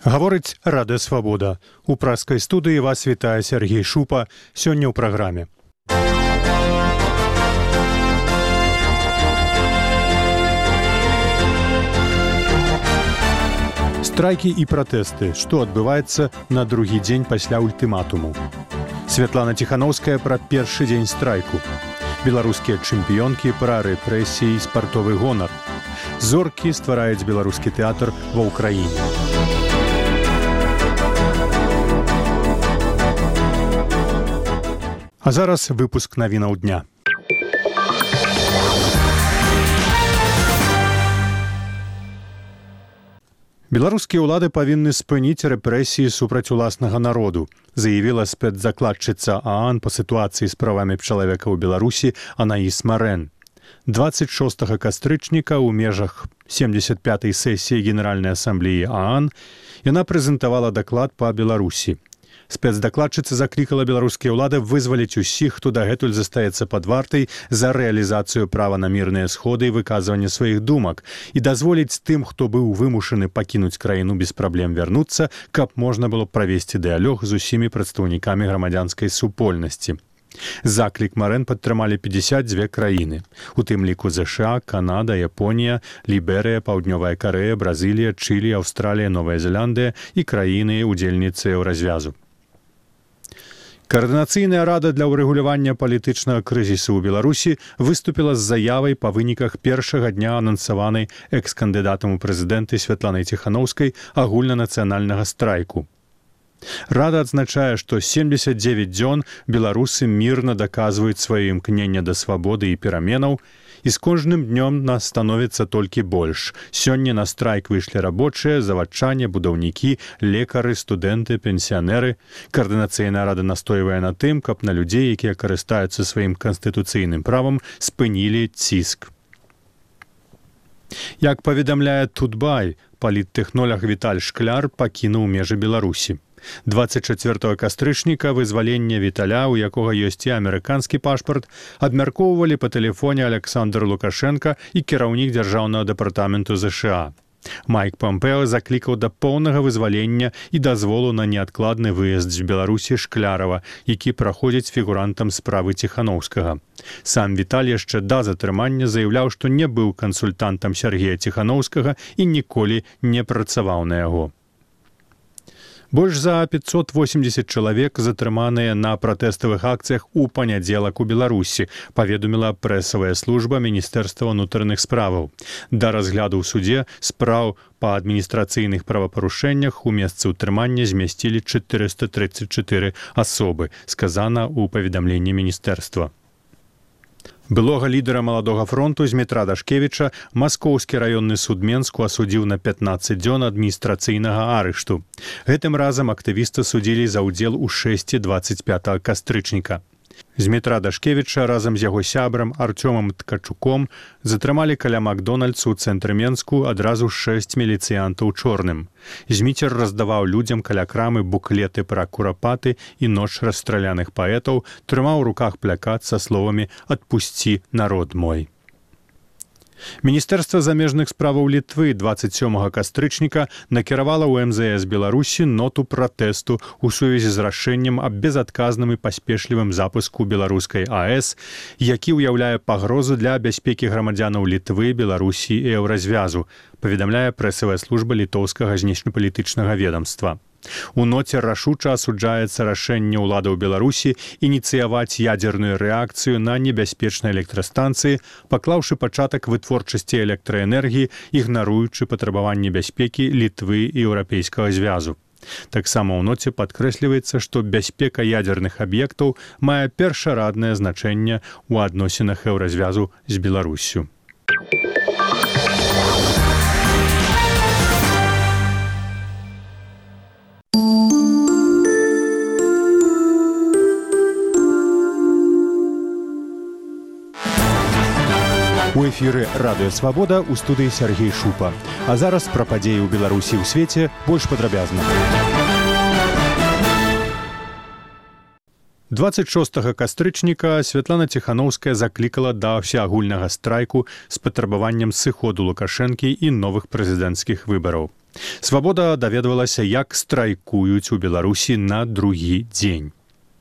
Гаворыць Радыё Свабода. У пражскай студыі вас вітае Сергей Шупа. Сёння ў праграме. Страйкі і пратэсты. Што адбываецца на другі дзень пасля ультыматуму? Святлана Ціханаўская пра першы дзень страйку. Беларускія чэмпіёнкі пра рэпрэсіі і спартовы гонар. Зоркі ствараюць беларускі тэатр ва ўкраіне. А зараз выпуск навінаў дня. Беларускія ўлады павінны спыніць рэпрэсіі супраць уласнага народу, заявіла спецдакладчыца ААН па сітуацыі з правамі чалавека ў Беларусі Анаіс Марэн. 26 кастрычніка ў межах 75-й сесіі Генеральнай асамблеі ААН яна прэзентавала даклад па Беларусі. Спецдакладчыца заклікала беларускія ўлады вызваліць усіх, хто дагэтуль застаецца пад вартай за рэалізацыю права на мірныя сходы і выказванне сваіх думак і дазволіць тым, хто быў вымушаны пакінуць краіну без праблем вярнуцца, каб можна было правесці дыялог з усімі прадстаўнікамі грамадзянскай супольнасці. Заклік Марэн падтрымалі 52 краіны, у тым ліку ЗША, Канада, Японія, Ліберыя, Паўднёвая Карэя, Бразілія, Чылі, Аўстралія, Новая Зеландыя і краіны-удзельніцы Еўразвязу. Каардынацыйная рада для ўрэгулявання палітычнага крызісу ў Беларусі выступіла з заявай па выніках першага дня анансаванай экс-кандыдатам у прэзідэнты Святланай Ціханаўскай агульнанацыянальнага страйку. Рада адзначае, што 79 дзён беларусы мірна даказваюць сваё імкненне да свабоды і пераменаў, і з кожным днём нас становіцца толькі больш. Сёння на страйк выйшлі рабочыя, завадчане, будаўнікі, лекары, студэнты, пенсіянеры. Каардынацыйная рада настойвае на тым, каб на людзей, якія карыстаюцца сваім канстытуцыйным правам, спынілі ціск. Як паведамляе Тутбай, паліттэхнолаг Віталь Шкляр пакінуў межы Беларусі. 24 кастрычніка вызвалення Віталя, у якога ёсць і амерыканскі пашпарт, абмяркоўвалі па тэлефоне Александр Лукашенка і кіраўнік дзяржаўнага дэпартаменту ЗША. Майк Помпео заклікаў да поўнага вызвалення і дазволу на неадкладны выезд з Беларусі Шклярава, які праходзіць фігурантам справы Ціханаўскага. Сам Віталь яшчэ да затрымання заяўляў, што не быў кансультантам Сергея Ціханаўскага і ніколі не працаваў на яго. Больш за 580 чалавек затрыманыя на пратэставых акцыях у панядзелак у Беларусі, паведаміла прэсавая служба Міністэрства ўнутраных справаў. Да разгляду ў судзе спраў па адміністрацыйных правапарушэннях у месцы ўтрымання змясцілі 434 асобы, сказана ў паведамленні міністэрства. Былога лідара Маладога фронту Змітра Дашкевіча Маскоўскі раённы суд Менску асудзіў на 15 дзён адміністрацыйнага арышту. Гэтым разам актывіста судзілі за ўдзел у шэсці 25 кастрычніка. Змітра Дашкевіча разам з яго сябрам Артёмам Ткачуком затрымалі каля Макдональдсу ў цэнтры Менску адразу 6 міліцыянтаў чорным. Зміцер раздаваў людзям каля крамы буклеты пра курапаты і ноч расстраляных паэтаў, трымаў у руках плакат са словамі «Адпусці народ мой». Міністэрства замежных справаў Літвы 27 кастрычніка накіравала ў МЗС Беларусі ноту пратэсту ў сувязі з рашэннем аб безадказным і паспешлівым запуску беларускай АЭС, які ўяўляе пагрозу для бяспекі грамадзянаў Літвы, Беларусі і Еўразвязу, паведамляе прэсавая служба літоўскага знешнепалітычнага ведамства. У ноце рашуча асуджаецца рашэнне ўладаў Беларусі ініцыяваць ядзерную рэакцыю на небяспечнай электрастанцыі, паклаўшы пачатак вытворчасці электраэнергіі, ігнаруючы патрабаванні бяспекі Літвы і Еўрапейскага звязу. Таксама ў ноце падкрэсліваецца, што бяспека ядзерных аб'ектаў мае першараднае значэнне ў адносінах Еўразвязу з Беларуссю. У эфіры Радыё Свабода ў студыі Сергей Шупа. А зараз пра падзеі ў Беларусі і ў свеце больш падрабязна. 26 кастрычніка Святлана Ціханаўская заклікала да ўсеагульнага страйку з патрабаваннем сыходу Лукашэнкі і новых прэзідэнцкіх выбараў. Свабода даведвалася, як страйкуюць у Беларусі на другі дзень.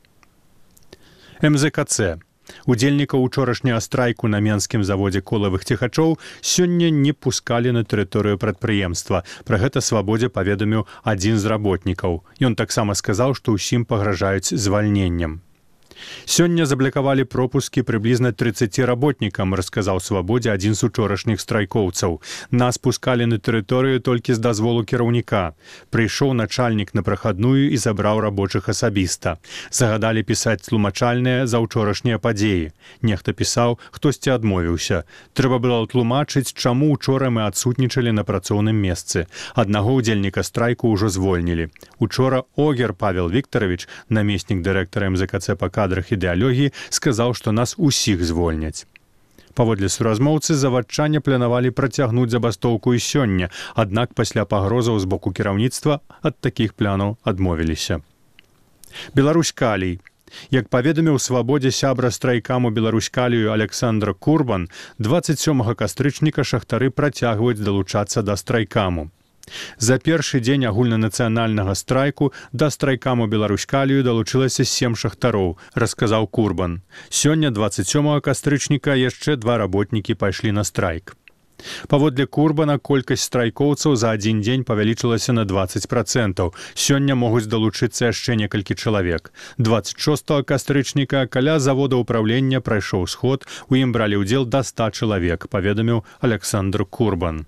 МЗКЦ. Удзельнікаў учорашняга страйку на менскім заводзе колавых ціхачоў сёння не пускалі на тэрыторыю прадпрыемства. Пра гэта Свабодзе паведаміў адзін з работнікаў. Ён таксама сказаў, што ўсім пагражаюць звальненнем. Сёння заблакавалі пропускі прыблізна 30 работнікам, расказаў Свабодзе адзін з учорашніх страйкоўцаў. Нас пускалі на тэрыторыю толькі з дазволу кіраўніка. Прыйшоў начальнік на прахадную і забраў рабочых асабіста. Загадалі пісаць тлумачальныя за ўчорашнія падзеі. Нехта пісаў, хтосьці адмовіўся. Трэба было тлумачыць, чаму учора мы адсутнічалі на працоўным месцы. Аднаго ўдзельніка страйку ўжо звольнілі. Учора Огер Павел Вікторович, намеснік дырэктара МЗКЦ па кадрах ідэалогіі, сказаў, што нас усіх звольняць. Паводле суразмоўцы, завадчане планавалі працягнуць забастоўку і сёння, аднак пасля пагрозаў з боку кіраўніцтва ад такіх планаў адмовіліся. Беларусь-Калій. Як паведаміў Свабодзе сябра страйкаму Беларусь-Калію Александр Курбан, 27 кастрычніка шахтары працягваюць далучацца да страйкаму. За першы дзень агульнанацыянальнага страйку да страйкаму Беларусь-Калію далучылася 7 шахтароў, расказаў Курбан. Сёння, 27 кастрычніка, яшчэ 2 работнікі пайшлі на страйк. Паводле Курбана, колькасць страйкоўцаў за адзін дзень павялічылася на 20%. Сёння могуць далучыцца яшчэ некалькі чалавек. 26 кастрычніка каля завода ўпраўлення прайшоў сход, у ім бралі ўдзел да 100 чалавек, паведаміў Александр Курбан.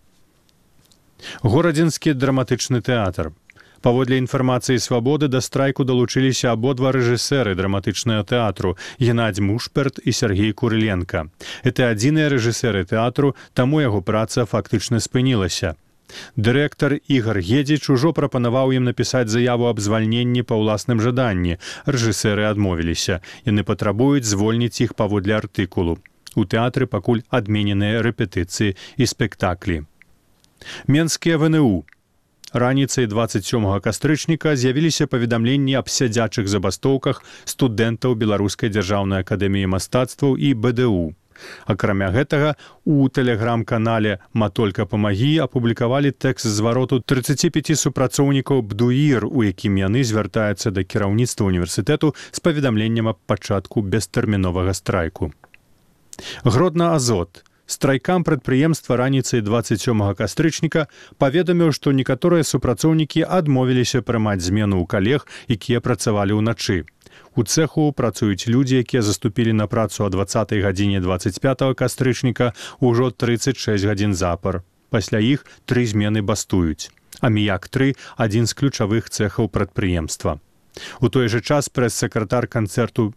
Горадзенскі драматычны тэатр. Паводле інфармацыі Свабоды да страйку далучыліся абодва рэжысэры драматычнага тэатру Геннадзь Мушперт і Сергей Курыленка. Это адзіныя рэжысэры тэатру, таму яго праца фактычна спынілася. Дырэктар Ігар Гедзіч ужо прапанаваў ім напісаць заяву аб звальненні па ўласным жаданні. Рэжысэры адмовіліся. Яны патрабуюць звольніць іх паводле артыкулу. У тэатры пакуль адмененыя рэпетыцыі і спектаклі. Менскія ВНУ. Раніцай 27 кастрычніка з'явіліся паведамленні аб сядзячых забастоўках студэнтаў Беларускай дзяржаўнай акадэміі мастацтваў і БДУ. Акрамя гэтага, у тэлеграм-канале «Матолька памагі» апублікавалі тэкст звароту 35 супрацоўнікаў БДУІР, у якім яны звяртаюцца да кіраўніцтва універсітэту з паведамленнем аб пачатку бестэрміновага страйку. Гродна-Азот. Страйкам прадпрыемства раніцай 27 кастрычніка паведаміў, што некаторыя супрацоўнікі адмовіліся прымаць змену ў калег, якія працавалі ўначы. У цэху працуюць людзі, якія заступілі на працу о 20 гадзіне 25 кастрычніка ўжо 36 гадзін запар. Пасля іх 3 змены бастуюць. Аміяк-3 – адзін з ключавых цэхаў прадпрыемства. У той жа час прэс-сакратар канцэрту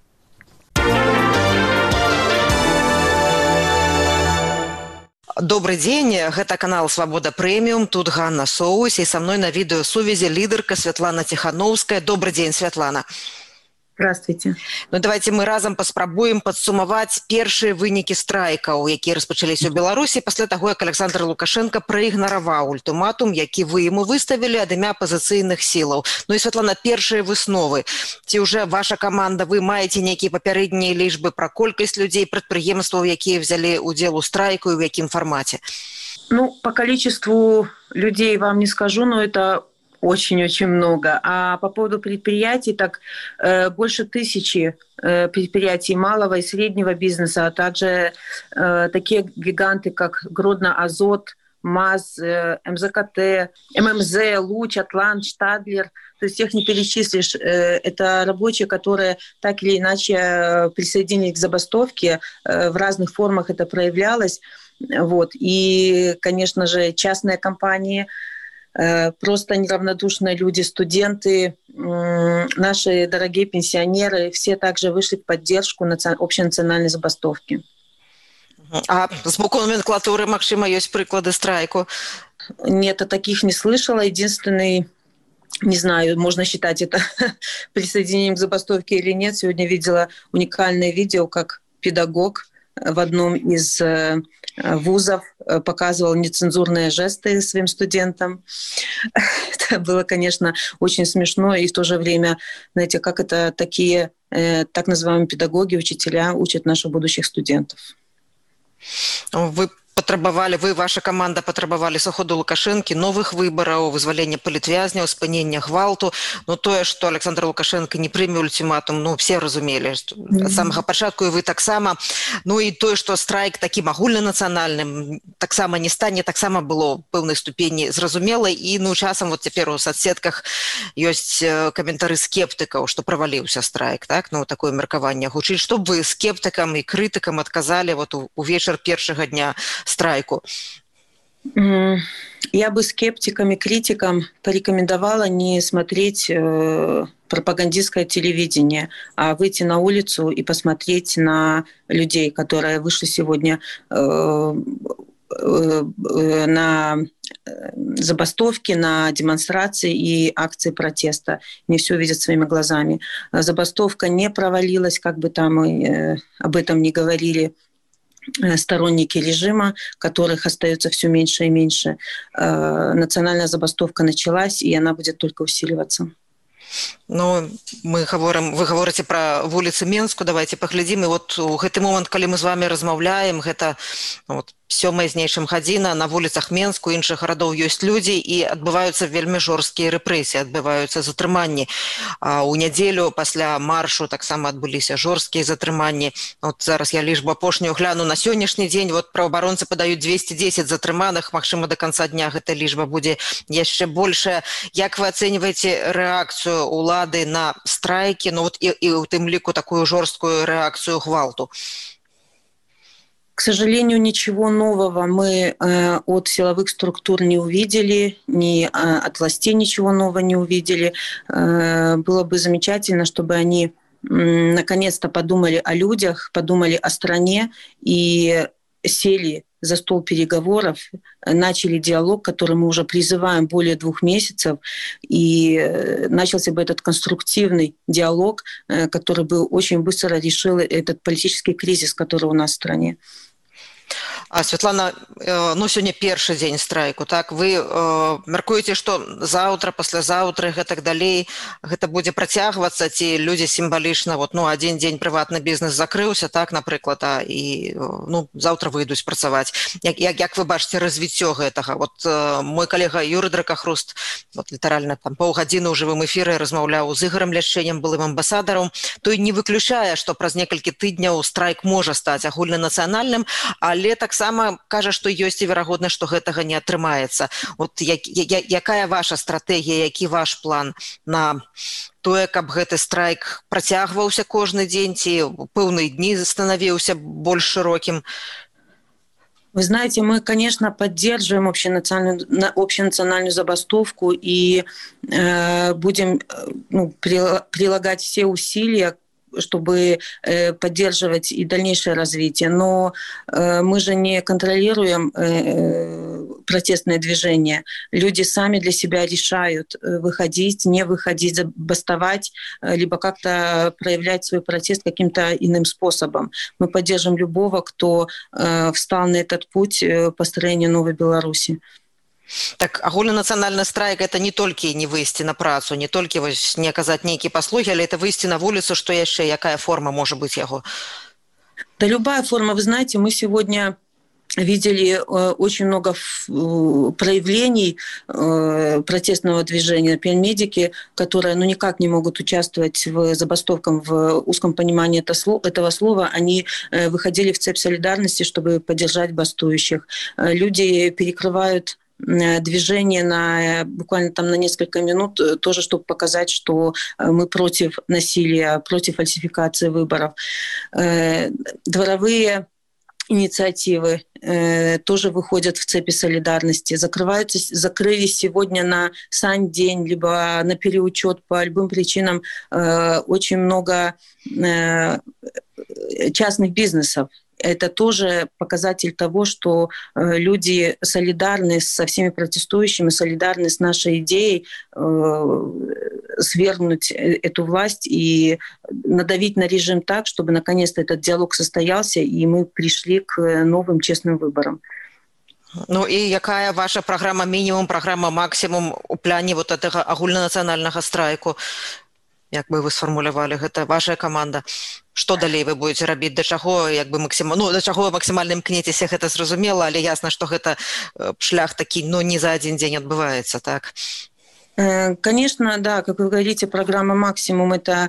Добрый день, гэта канал «Свобода Премиум», тут Ганна Соус, и со мной на видеосувязи лидерка Святлана Ціханаўская. Добрый день, Святлана. Здравствуйте. Ну, давайте мы разом паспрабуем падсумаваць першыя вынікі страйкаў, якія распачаліся ў Беларусі пасля таго, як Александр Лукашенко праігнараваў ультыматум, які вы яму выставілі ад імя апазіцыйных сілаў. Ну і, Святлана, першыя высновы. Ці ўжо ваша каманда, вы маеце нейкія папярэднія лічбы пра колькасць людзей, прадпрыемстваў, якія взяли удзел у страйку і ў якім фармаце? Ну, по количеству людей вам не скажу, но это очень-очень много. А по поводу предприятий, так больше 1000 предприятий малого и среднего бизнеса, а также такие гиганты, как Гродно-Азот, МАЗ, МЗКТ, ММЗ, Луч, Атлант, Штадлер. То есть их не перечислишь. Это рабочие, которые так или иначе присоединились к забастовке. В разных формах это проявлялось. Вот. И, конечно же, частные компании, просто неравнодушные люди, студенты, наши дорогие пенсионеры, все также вышли в поддержку общенациональной забастовки. А з боку номенклатуры, магчыма, ёсць прыклады страйку? Нет, я таких не слышала. Единственный, не знаю, можно считать это присоединением к забастовке или нет. Сегодня видела уникальное видео, как педагог в одном из вузов показывал нецензурные жесты своим студентам. Это было, конечно, очень смешно, и в то же время, знаете, как это такие так называемые педагоги, учителя учат наших будущих студентов. Вы, ваша команда патрабавалі сыходу Лукашэнкі, новых выбараў, вызвалення палітвязняў, спынення гвалту. Ну, тое, што Александр Лукашенко не прыме ультиматум, ну, все разумелі. Ад самага пачатку і вы таксама. Ну, і тое, што страйк такім агульнанацыянальным таксама не стане, таксама было ў пэўнай ступені зразумела. І, ну, часам вот цяпер у соцсетках ёсць каментары скептыкаў, што праваліўся страйк, так? Ну, такое меркаванне гучыць. Што б вы скептыкам і крытыкам адказалі вот у вечар першага дня страйку? Я бы скептикам и критикам порекомендовала не смотреть пропагандистское телевидение, а выйти на улицу и посмотреть на людей, которые вышли сегодня на забастовки, на демонстрации и акции протеста. Не все видят своими глазами. Забастовка не провалилась, как бы там об этом не говорили сторонники режима, которых остается все меньше и меньше. Национальная забастовка началась, и она будет только усиливаться. Ну, вы говорите про вуліцы Менску, давайте паглядзім. І вот у гэты момант, калі мы з вами размаўляем, гэта вот 7 з нейчым гадзіна, на вуліцах Менску, іншых гарадоў ёсць людзі, і адбываюцца вельмі жорсткія рэпрэсіі, адбываюцца затрыманні. А ў нядзелю пасля маршу таксама адбыліся жорсткія затрыманні. Вот зараз я лічбу апошнюю гляну на сённяшні дзень. Вот праваабаронцы падаюць 210 затрыманых, магчыма, да канца дня гэта лічба будзе яшчэ большая. Як вы ацэньваеце рэакцыю улады на страйкі, ну вот і ў тым ліку такую жорсткую рэакцыю гвалту? К сожалению, ничего нового мы от силовых структур не увидели, ни от властей ничего нового не увидели. Было бы замечательно, чтобы они наконец-то подумали о людях, подумали о стране и сели за стол переговоров, начали диалог, который мы уже призываем более 2 месяцев, и начался бы этот конструктивный диалог, который бы очень быстро решил этот политический кризис, который у нас в стране. Святлана, ну сёння першы дзень страйку, так? Вы мяркуеце, што заўтра, паслязаўтра, гэтак далей, гэта будзе працягвацца, ці людзі сімвалічна, вот, ну, адзін дзень прыватны бізнес закрыўся, так, напрыклад, і ну, заўтра выйдуць працаваць. Як вы бачыце развіццё гэтага? Вот мой калега Юрый Дракахруст, вот літаральна там паўгадзіны ў жывым эфіры размаўляў з Ігорем Ляшчэнем, былым амбасадарам, той не выключае, што праз некалькі тыдняў страйк можа стаць агульнанацыянальным, але таксама кажа, што ёсць і верагоднасць, што гэтага не атрымаецца. Вот якая ваша стратэгія, які ваш план на тое, каб гэты страйк працягваўся кожны дзень, ці пэўныя дні станавіўся больш шырокім? Вы знаете, мы, конечно, поддерживаем общенациональную забастовку и будем прилагать все усилия, чтобы поддерживать и дальнейшее развитие. Но мы же не контролируем протестное движение. Люди сами для себя решают выходить, не выходить, бастовать, либо как-то проявлять свой протест каким-то иным способом. Мы поддержим любого, кто встал на этот путь построения новой Беларуси. Так, агульнанацыянальны страйк – это не толькі не выйсці на працу, не толькі не аказаць нейкія паслугі, але это выйсці на вуліцу, што яшчэ, якая форма можа быць яго? Да любая форма. Вы знаете, мы сегодня видели очень много проявлений протестного движения. Например, медики, которые никак не могут участвовать в забастовках в узком понимании этого слова, они выходили в цепь солидарности, чтобы поддержать бастующих. Люди перекрывают движение буквально там на несколько минут, тоже чтобы показать, что мы против насилия, против фальсификации выборов. Дворовые инициативы тоже выходят в цепи солидарности. Закрылись сегодня на сань-день, либо на переучет по любым причинам очень много частных бизнесов. это тоже показатель того, что люди солидарны со всеми протестующими, солидарны с нашей идеей свергнуть эту власть и надавить на режим так, чтобы наконец-то этот диалог состоялся, и мы пришли к новым честным выборам. Ну і якая ваша праграма мінімум, праграма максімум у пляне вот гэтага агульнанацыянальнага страйку? Як бы вы сфармулявалі, гэта ваша каманда? Што далей вы будете рабіць? Да чаго да чаго максімальна імкнецеся, гэта зразумела, але ясна, што гэта шлях такі, не за один день адбываецца, так? Конечно, да, как вы говорите, программа «Максимум» — это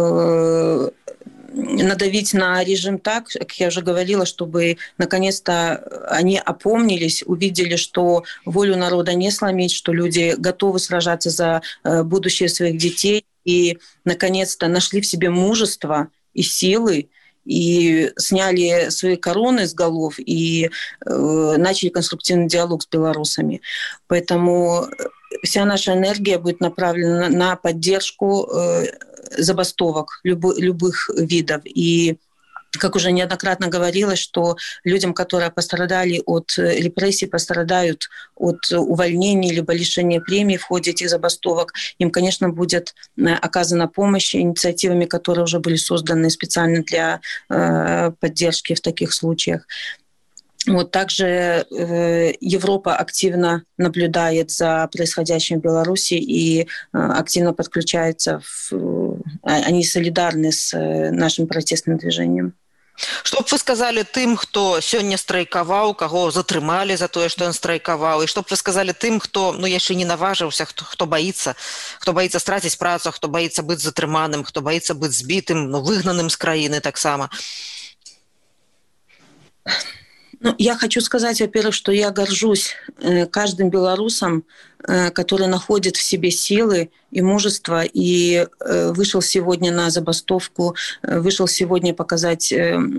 надавить на режим так, как я уже говорила, чтобы наконец-то они опомнились, увидели, что волю народа не сломить, что люди готовы сражаться за будущее своих детей и наконец-то нашли в себе мужество и силы, и сняли свои короны с голов и начали конструктивный диалог с белорусами. Поэтому вся наша энергия будет направлена на поддержку забастовок любых видов. И, как уже неоднократно говорилось, что людям, которые пострадали от репрессий, пострадают от увольнений либо лишения премий в ходе этих забастовок, им, конечно, будет оказана помощь инициативами, которые уже были созданы специально для поддержки в таких случаях. Вот также Европа активно наблюдает за происходящим в Беларуси и активно подключается. Они солидарны с нашим протестным движением. Што б вы сказали тым, хто сёння страйкаваў, каго затрымалі за тое, што ён страйкаваў, і што б вы сказали тым, хто яшчэ не наважыўся, хто боится страціць працу, хто боится быць затрыманым, хто боится быць збітым, выгнаным з краіны таксама? Я хочу сказать, во-первых, что я горжусь каждым белорусом, который находит в себе силы и мужество и вышел сегодня на забастовку, вышел сегодня показать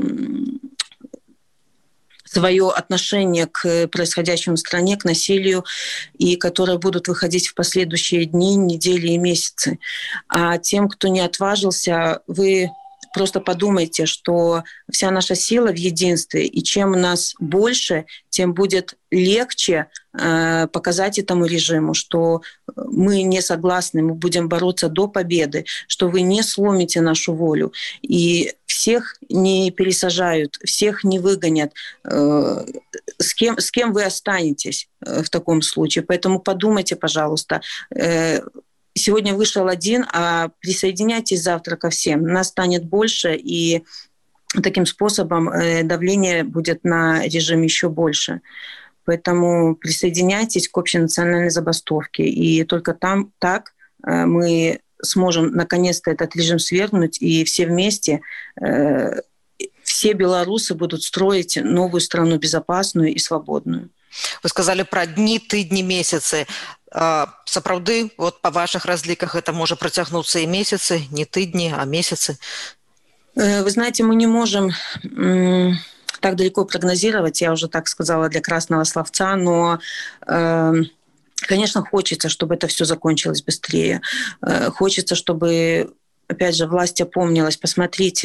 свое отношение к происходящему в стране, к насилию, и которые будут выходить в последующие дни, недели и месяцы. А тем, кто не отважился, вы просто подумайте, что вся наша сила в единстве, и чем нас больше, тем будет легче показать этому режиму, что мы не согласны, мы будем бороться до победы, что вы не сломите нашу волю. И всех не пересажают, всех не выгонят. С кем вы останетесь в таком случае? Поэтому подумайте, пожалуйста. Сегодня вышел один, а присоединяйтесь завтра ко всем. Нас станет больше, и таким способом давление будет на режим еще больше. Поэтому присоединяйтесь к общенациональной забастовке. И только так мы сможем наконец-то этот режим свергнуть, и все вместе, все белорусы будут строить новую страну безопасную и свободную. Вы сказали про дни, тыдни, месяцы. Сапраўды, вот по ваших разликах это может протягнуться и месяцы, не тыдни, а месяцы? Вы знаете, мы не можем так далеко прогнозировать, я уже так сказала для красного словца, но, конечно, хочется, чтобы это все закончилось быстрее. Хочется, чтобы, опять же, власть опомнилась. Посмотрите,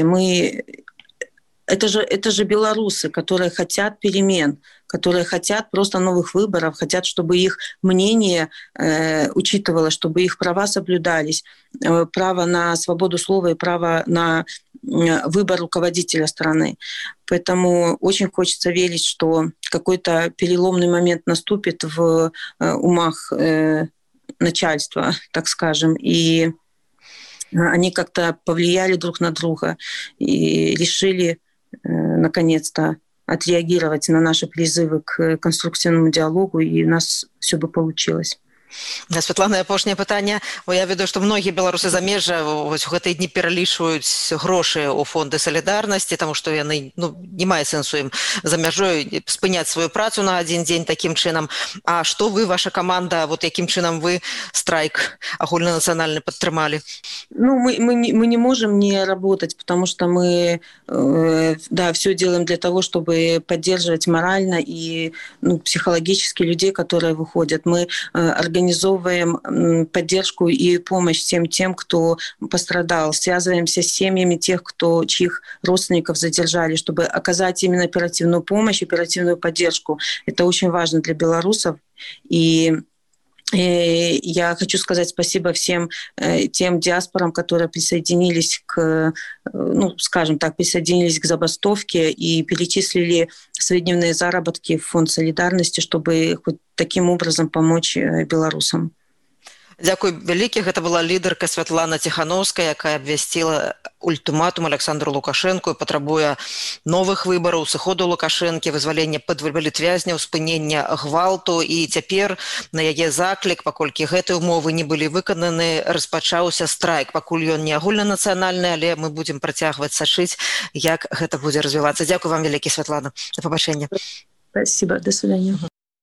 это же белорусы, которые хотят перемен, которые хотят просто новых выборов, хотят, чтобы их мнение учитывалось, чтобы их права соблюдались, право на свободу слова и право на выбор руководителя страны. Поэтому очень хочется верить, что какой-то переломный момент наступит в умах начальства, так скажем, и они как-то повлияли друг на друга и решили наконец-то отреагировать на наши призывы к конструктивному диалогу, и у нас все бы получилось. Святлана, апошняе пытанне. Я ведаю, што многія беларусы замежжа у гэтыя дні пералічваюць грошы ў фонды салідарнасці, таму што яны не мае сэнсу ім за мяжой спыняць сваю працу на один дзень такім чынам. А што вы, ваша каманда, якім чынам вы страйк агульнанацыянальны падтрымалі? Мы не можем не работать, потому что мы все делаем для того, чтобы поддерживать морально и психологически людей, которые выходят. Мы организуем организовываем поддержку и помощь всем тем, кто пострадал. Связываемся с семьями тех, чьих родственников задержали, чтобы оказать именно оперативную помощь, оперативную поддержку. Это очень важно для белорусов. И я хочу сказать спасибо всем тем диаспорам, которые присоединились присоединились к забастовке и перечислили свои дневные заработки в фонд солидарности, чтобы хоть таким образом помочь белорусам. Дзякуй вялікі. Гэта была лідарка Святлана Ціхановская, якая абвясціла ультыматум Александру Лукашэнку і патрабуе новых выбараў, сыходу Лукашэнкі, вызвалення палітвязняў, спынення гвалту. І цяпер на яе заклік, паколькі гэтыя ўмовы не былі выкананы, распачаўся страйк. Пакуль ён не агульнанацыянальны, але мы будзем працягваць сачыць, як гэта будзе развівацца. Дзякуй вам вялікі, Святлана. Да пабачэння. Спасибо. До свидания.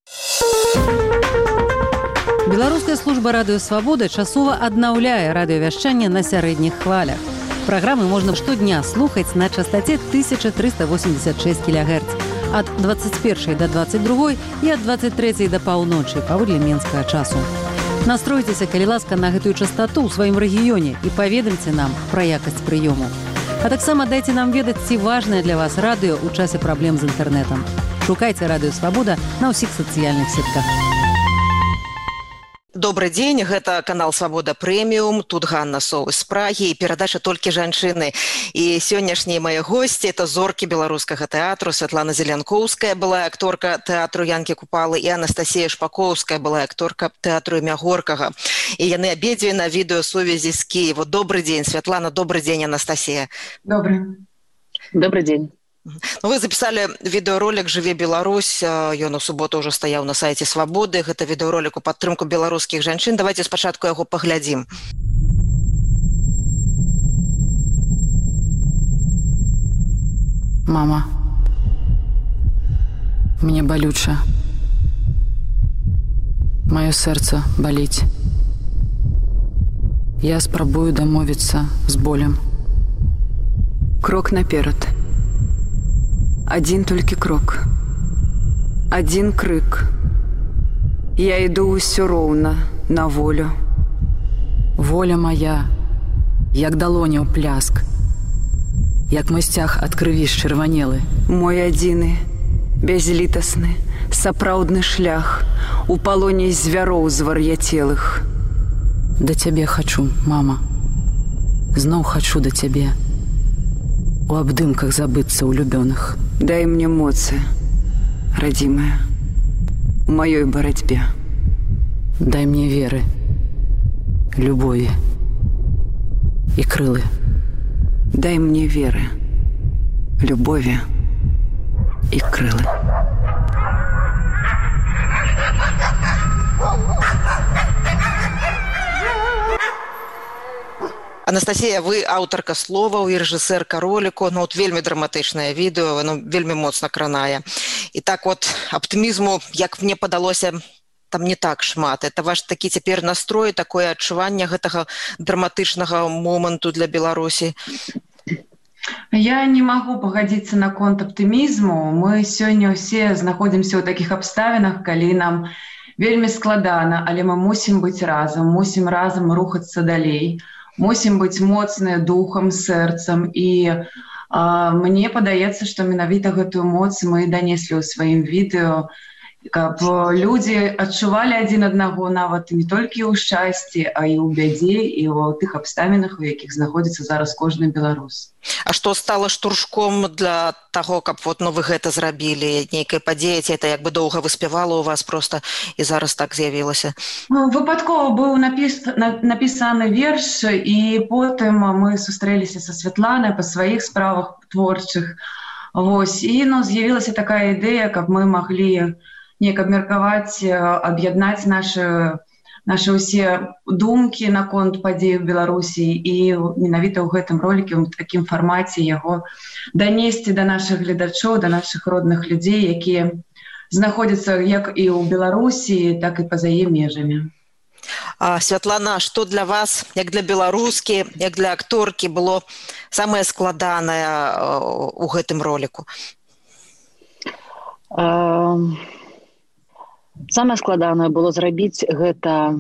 Беларуская служба радыё «Свабода» часова аднаўляе радыёвяшчанне на сярэдніх хвалях. Праграмы можна штодня слухаць на частоце 1386 кГц ад 21 до 22 і ад 23 да паўночы паводле менскага часу. Настройцеся, калі ласка, на гэтую частоту ў сваім рэгіёне і паведамце нам пра якасць прыёму. А таксама дайце нам ведаць, ці важнае для вас радыё ў часе праблем з інтэрнэтам. Шукайце радыё «Свабода» на ўсіх сацыяльных сетках. Добрый дзень, гэта канал «Свабода Прэміум», тут Ганна Соў з Прагі і перадача «Толькі жанчыны». І сённяшнія мае госці – это зоркі беларускага тэатру. Святлана Зеленкоўская, была акторка тэатру Янкі Купалы, і Анастасія Шпаковская, была акторка тэатру імя Горкага. І яны абедзве на відэасувязі з Киева. Добрый дзень, Святлана, добрый дзень, Анастасія. Добрый день. Вы записали відэаролік «Жыве Беларусь», ён у суботу ўжо стаяў на сайце «Свабоды». Гэта відэаролік у падтрымку беларускіх жанчын. Давайте спачатку яго паглядзім. Мама, мне балюча. Маё сэрца баліць. Я спрабую дамовіцца з болем. Крок наперад. Один толькі крок. Один крык. Я іду ўсё роўна на волю. Воля моя, як далоняў пляск, як мой сцяг ад крыві счырванелы. Мой адзіны, бязлітасны, сапраўдны шлях у палоне звяроў звар'яцелых. Да цябе хачу, мама. Зноў хачу да цябе. У абдымках забыцца улюбёных. Дай мне моцы, радзімая, у маёй барацьбе. Дай мне веры, любові і крылы. Дай мне веры, любові і крылы. Анастасія, вы аўтарка словаў і рэжысэрка роліку. Вельмі драматычнае відэо, воно вельмі моцна кранае. І так аптымізму, як мне падалося, там не так шмат. Это ваш такі цяпер настрой, такое адчуванне гэтага драматычнага моманту для Беларусі? Я не могу пагадзіцца наконт аптымізму. Мы сёння ўсе знаходзімся ў такіх абставінах, калі нам вельмі складана, але мы мусім быць разам, мусім разам рухацца далей. Мусім быць моцныя духам, сэрцам. І мне падаецца, што менавіта гэтую моц мы данеслі ў сваім відэо, каб людзі адчувалі адзін аднаго нават не толькі ў шчасці, а і ў бядзе, і ў тых абставінах, у якіх знаходзіцца зараз кожны беларус. А што стала штуршком для таго, каб вы гэта зрабілі? Нейкая падзея, ці это як бы доўга выспявала у вас проста і зараз так з'явілася? Выпадкова быў напісаны верш, і потым мы сустрэліся са Святланай па сваіх справах творчых. І з'явілася такая ідэя, каб мы маглі неяк абмеркаваць, аб'яднаць нашы ўсе думкі наконт падзей у Беларусі, і менавіта ў гэтым роліке, у такім фармаце яго данесці да нашых гледачоў, да нашых родных людзей, якія знаходзяцца як і ў Беларусі, так і па-за яе межамі. Святлана, што для вас, як для беларускі, як для акторкі, было самае складанае ў гэтым роліку? Самае складанае было зрабіць гэта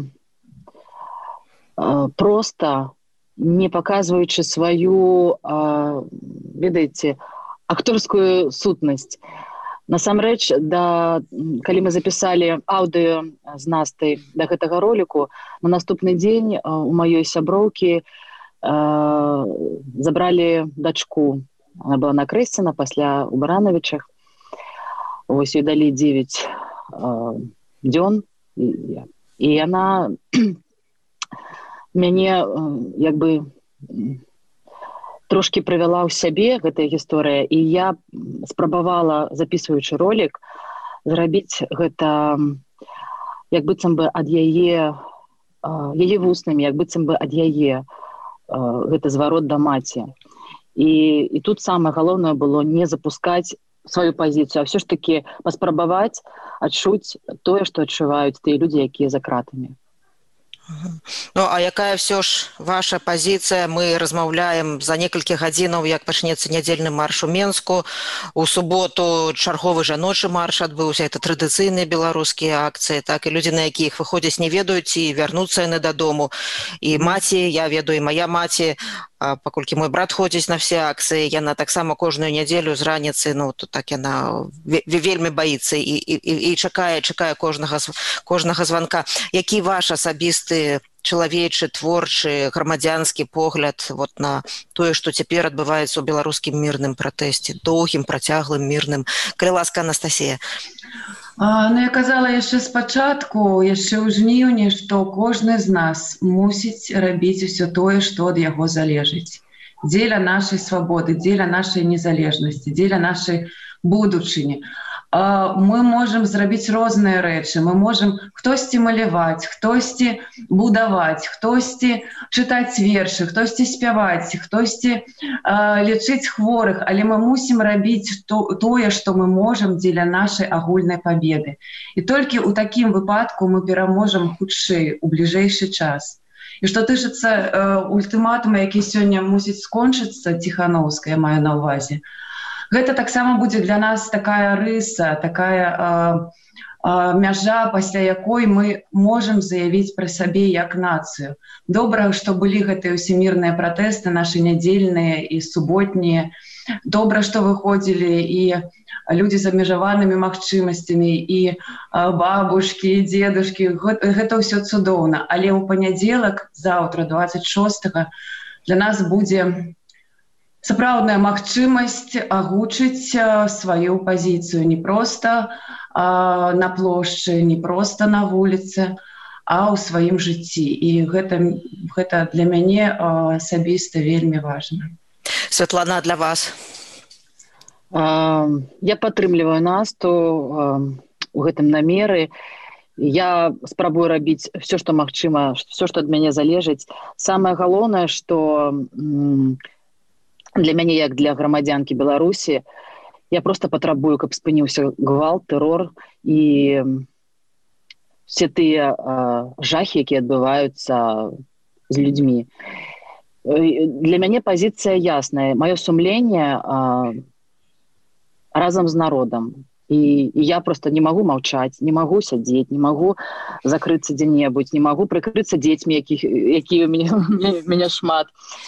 проста, не паказваючы сваю, ведаеце, акторскую сутнасць. Насамрэч, калі мы запісалі аўдыё з Настай да гэтага роліку, на наступны дзень у маёй сяброўкі забралі дачку. Она была накрэсцена пасля ў Барановічах. Вось ёй далі 9 дзён. І яна мяне як бы трошки прывяла ў сябе гэтая гісторыя, і я спрабавала, записваючы ролик, зрабіць гэта як быццам бы ад яе вуснамі, як быццам бы ад яе гэта зварот да маці. І тут самае галоўнае было не запускаць сваю пазіцыю, а все ж таки паспрабаваць адчуць тое, што адчуваюць тыя людзі, якія за кратамі. Ну, а якая все ж ваша пазіцыя? Мы размаўляем за некалькі гадзінаў, як пачнецца нядзельны марш у Менску. У суботу чарговы жаночы марш адбыўся. Это традыцыйныя беларускія акцыі, так, і людзі, на якіх выходзяць, не ведаюць, і вярнуцца яны дадому. І маці, я ведаю, і мая маці, паколькі мой брат ходзіць на все акцыі, яна таксама кожную нядзелю з раніцы, ну, то так яна вельмі баіцца і чакае кожнага званка. Які ваш асабісты чалавечы, творчы, грамадзянскі погляд вот на тое, што цяпер адбываецца ў беларускім мірным пратэсце, доўгім, працяглым, мірным? Калі ласка, Анастасія. Ну, я казала яшчэ спачатку, яшчэ ў жніўні, што кожны з нас мусіць рабіць усё тое, што ад яго залежыць. Дзеля нашай свабоды, дзеля нашай незалежнасці, дзеля нашай будучыні. Мы можам зрабіць розныя рэчы. Мы можам хтосьці маляваць, хтосьці будаваць, хтосьці чытаць вершы, хтосьці спяваць, хтосьці лечыць хворых, але мы мусім рабіць тое, што мы можам дзеля нашай агульнай пабеды. І толькі ў такім выпадку мы пераможам хутчэй у бліжэйшы час. І што тычыцца ультыматума, які сёння мусіць скончыцца, Ціханаўская, маю на ўвазе, гэта таксама будзе для нас такая рыса, такая мяжа, пасля якой мы можам заявіць пра сабе як нацыю. Добра, што былі гэтыя ўсемірныя пратэсты, нашы нядзельныя і суботнія. Добра, што выходзілі і людзі з абмежаванымі магчымасцямі, і бабушкі, і дзедушкі. Гэта ўсё цудоўна. Але ў панядзелак, заўтра, 26-го, для нас будзе сапраўдная магчымасць агучыць сваю пазіцыю не проста на плошчы, не проста на вуліцы, а ў сваім жыцці. І гэта для мяне асабіста вельмі важна. Святлана, для вас? Я падтрымліваю Насту у гэтым намеры. Я спрабую рабіць все, што магчыма, все, што ад мяне залежыць. Самае галоўнае, што для мяне, як для грамадзянкі Беларусі, я проста патрабую, каб спыніўся гвалт, тэрор і все тыя жахі, якія адбываюцца з людзьмі. Для мяне пазіцыя ясная. Маё сумленне разам з народам. І я просто не магу маўчаць, не магу сядзець, не магу закрыцца дзе-небудзь, не магу прыкрыцца дзецьмі, якія ў мяне шмат.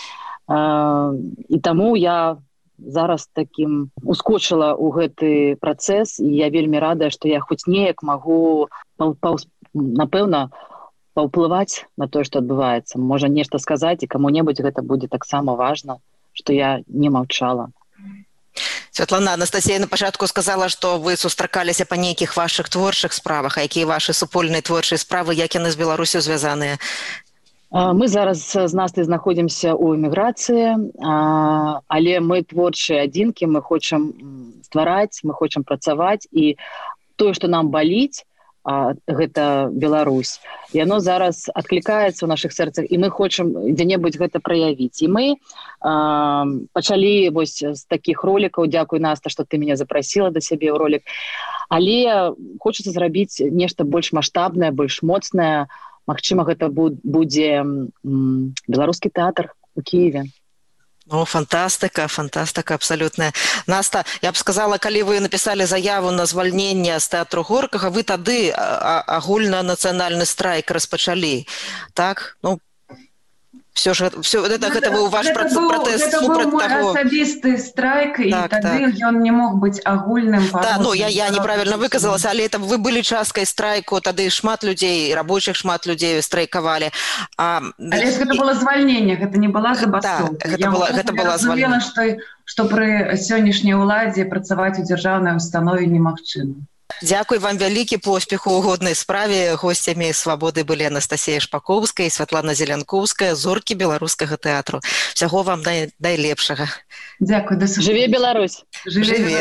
І таму я зараз такім ускочыла ў гэты працэс, і я вельмі радая, што я хоць неяк магу, напэўна, паўплываць на тое, што адбываецца. Можа нешта сказаць, і каму-небудзь гэта будзе таксама важна, што я не маўчала. Святлана, Анастасія на пачатку сказала, што вы сустракаліся па нейкіх вашых творчых справах, а якія вашы супольныя творчыя справы, як яны з Беларусю звязаныя? Мы зараз з Настай знаходзімся ў эміграцыі, але мы творчыя адзінкі, мы хочам ствараць, мы хочам працаваць, і тое, што нам баліць, гэта Беларусь, яно зараз адклікаецца ў нашых сэрцах, і мы хочам дзе-небудзь гэта праявіць. І мы пачалі вось з такіх ролікаў. Дзякуй, Наста, што ты мяне запрасіла да сябе ў ролік. Але хочацца зрабіць нешта больш маштабнае, больш моцнае. Магчыма, гэта будзе беларускі тэатр у Кіеве. Фантастика абсолютная. Наста, я б сказала, калі вы написали заяву на звальненне з тэатру Горкага, вы тады агульнанацыянальны страйк распачалі, так? Все это был ваш протест супраць таго. Это был мой асабісты страйк, и тады ён не мог быць агульным. Да, я неправильно выказалась, але это вы были часткай страйку, тады шмат людзей, рабочих шмат людзей страйкавалі. Але гэта было звальненне, гэта не была забастовка. Гэта была звальненне. Што пры сённяшняй уладзе працаваць у дзяржаўнай установе немагчыма. Дзякуй вам вялікі, поспеху ў годнай справе. Госцямі «Свабоды» былі Анастасія Шпаковская і Святлана Зелянковская, зоркі беларускага тэатру. Усяго вам найлепшага. Дзякуй, да сустрэчы. Жыве Беларусь. Жыве.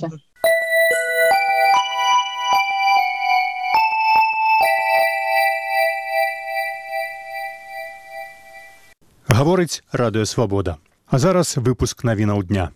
Гаворыць Радыё Свабода. А зараз выпуск навінаў дня.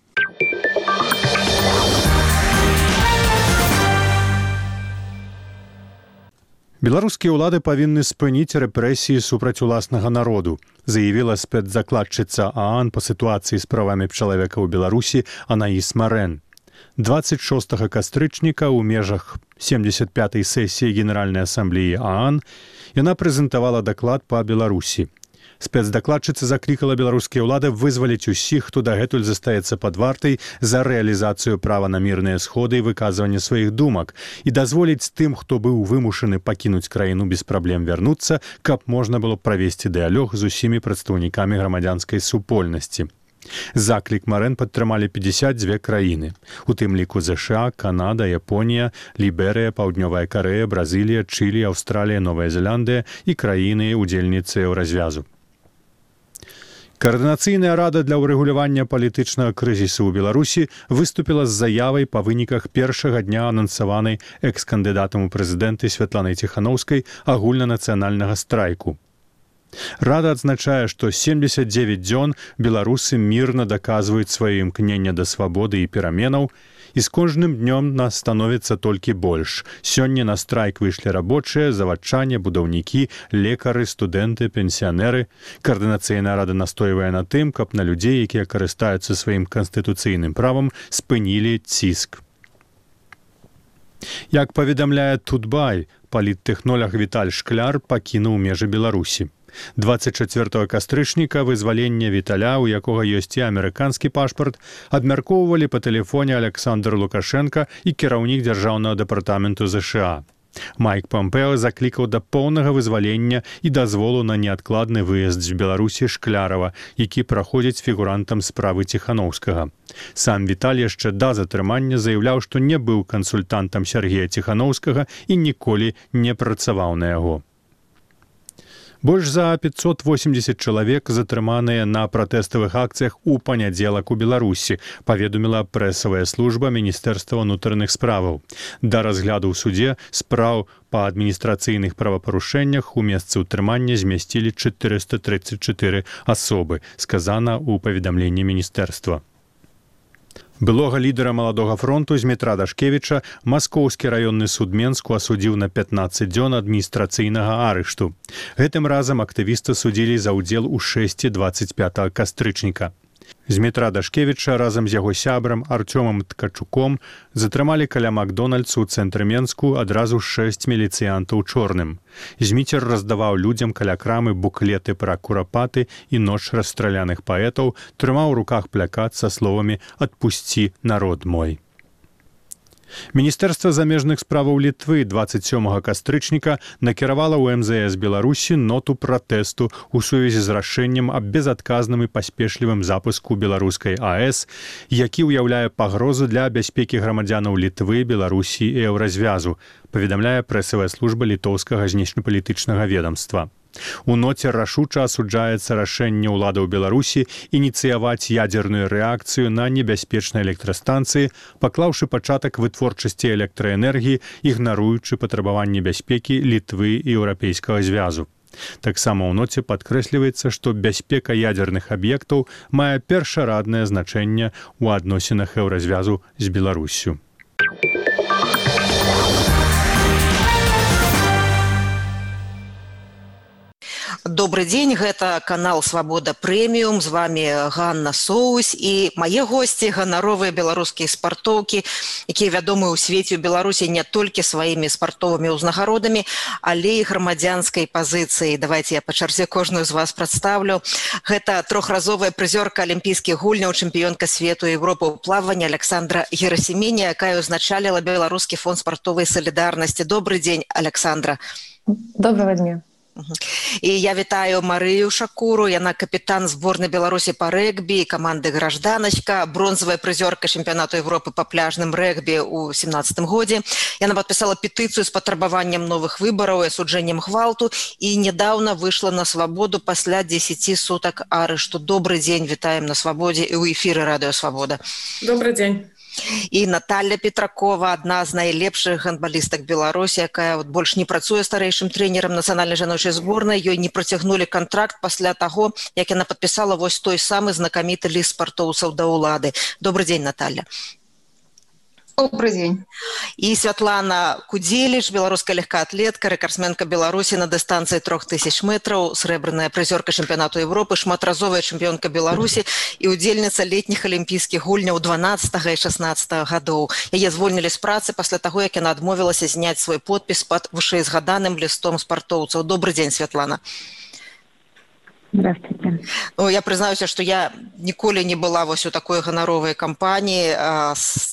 Беларускія ўлады павінны спыніць рэпрэсіі супраць уласнага народу, заявіла спецдакладчыца ААН па сітуацыі з правамі чалавека ў Беларусі Анаіс Марэн. 26 кастрычніка ў межах 75-й сесіі Генеральнай асамблеі ААН яна прэзентавала даклад па Беларусі. Спецдакладчыца заклікала беларускія ўлады вызваліць усіх, хто дагэтуль застаецца пад вартай за рэалізацыю права на мірныя сходы і выказванне сваіх думак і дазволіць тым, хто быў вымушаны пакінуць краіну без праблем вярнуцца, каб можна было правесці дыялог з усімі прадстаўнікамі грамадзянскай супольнасці. Заклік Марэн падтрымалі 52 краіны, у тым ліку ЗША, Канада, Японія, Ліберыя, Паўднёвая Карэя, Бразілія, Чылі, Аўстралія, Новая Зеландыя і краіны-удзельніцы Еўразвязу. Каардынацыйная рада для ўрэгулявання палітычнага крызісу ў Беларусі выступіла з заявай па выніках першага дня анансаванай экс-кандыдатам у прэзідэнты Святланай Ціханаўскай агульнанацыянальнага страйку. Рада адзначае, што 79 дзён беларусы мірна даказваюць сваё імкненне да свабоды і пераменаў, і з кожным днём нас становіцца толькі больш. Сёння на страйк выйшлі рабочыя, завадчане, будаўнікі, лекары, студэнты, пенсіянеры. Каардынацыйная рада настойвае на тым, каб на людзей, якія карыстаюцца сваім канстытуцыйным правам, спынілі ціск. Як паведамляе Тутбай, паліттэхнолаг Віталь Шкляр пакінуў межы Беларусі. 24 кастрычніка вызвалення Віталя, у якога ёсць і амерыканскі пашпарт, абмяркоўвалі па тэлефоне Александр Лукашенка і кіраўнік дзяржаўнага дэпартаменту ЗША. Майк Помпео заклікаў да поўнага вызвалення і дазволу на неадкладны выезд з Беларусі Шклярава, які праходзіць фігурантам справы Ціханаўскага. Сам Віталь яшчэ да затрымання заяўляў, што не быў кансультантам Сергея Ціханаўскага і ніколі не працаваў на яго. Больш за 580 чалавек затрыманыя на пратэставых акцыях у панядзелак у Беларусі, паведаміла прэсавая служба Міністэрства ўнутраных справаў. Да разгляду ў судзе спраў па адміністрацыйных правапарушэннях у месцы ўтрымання змясцілі 434 асобы, сказана ў паведамленні міністэрства. Былога лідара Маладога фронту Змітра Дашкевіча Маскоўскі раённы суд Менску асудзіў на 15 дзён адміністрацыйнага арышту. Гэтым разам актывіста судзілі за ўдзел у шэсці 25 кастрычніка. Змітра Дашкевіча разам з яго сябрам Артёмам Ткачуком затрымалі каля Макдональдсу ў цэнтры Менску адразу 6 міліцыянтаў чорным. Зміцер раздаваў людзям каля крамы буклеты пра курапаты і ноч расстраляных паэтаў, трымаў у руках плакат са словамі «Адпусці народ мой». Міністэрства замежных справаў Літвы 27 кастрычніка накіравала ў МЗС Беларусі ноту пратэсту ў сувязі з рашэннем аб безадказным і паспешлівым запуску беларускай АЭС, які ўяўляе пагрозу для бяспекі грамадзянаў Літвы, Беларусі і Еўразвязу, паведамляе прэсавая служба літоўскага знешнепалітычнага ведамства. У ноце рашуча асуджаецца рашэнне ўладаў Беларусі ініцыяваць ядзерную рэакцыю на небяспечнай электрастанцыі, паклаўшы пачатак вытворчасці электраэнергіі, ігнаруючы патрабаванні бяспекі Літвы і Еўрапейскага звязу. Таксама ў ноце падкрэсліваецца, што бяспека ядзерных аб'ектаў мае першараднае значэнне ў адносінах Еўразвязу з Беларуссю. Добрый день, гэта канал «Свабода Прэміум». З вами Ганна Соусь і мае госці, ганаровыя беларускія спартоўкі, якія вядомыя ў свеце ў Беларусі не толькі сваімі спартовымі ўзнагародамі, але і грамадзянскай пазіцыяй. Давайте я па чарзе кожную з вас прадстаўлю. Гэта трохразовая прызёрка алімпійскіх гульняў, чэмпіёнка свету і Европы ў плаванні Александра Герасіменя, якая ўзначаліла Беларускі фонд спартовай салідарнасці. Добрый день, Александра. Доброго дня. І я вітаю Марыю Шакуру, яна капітан зборнай Беларусі па рэгбі, каманды «Гражданочка», бронзавая прызёрка чэмпіянату Европы па пляжным рэгбі ў 17 годзе. Яна падпісала петыцыю з патрабаваннем новых выбараў і асуджэннем гвалту і недаўна выйшла на свабоду пасля 10 сутак арышту. Добрый дзень, вітаем на свабодзе і ў эфіры Радыё Свабода. Добрый день. І Наталья Петракова, адна з найлепшых гандбалістак Беларусі, якая больш не працуе старэйшым трэнерам нацыянальнай жаночай зборнай. Ёй не працягнулі кантракт пасля таго, як яна падпісала вось той самы знакаміты ліст спартоўцаў да ўлады. Добрый дзень, Наталья. Добрый день. І Святлана Кудзеліч, беларуская легкаатлетка, рэкордсменка Беларусі на дыстанцыі 3000 метраў, срэбраная прызёрка чэмпіянату Европы, шматразовая чэмпіёнка Беларусі і удзельніца летніх алімпійскіх гульняў 12 і 16 гадоў. Яе звольнілі з працы пасля таго, як яна адмовілася зняць свой подпіс пад вышэйзгаданым лістом спартоўцаў. Добрый дзень, Святлана. Здравствуйте. Ну, я признаюся, что я ніколі не была вось у такой ганаровай кампаніі з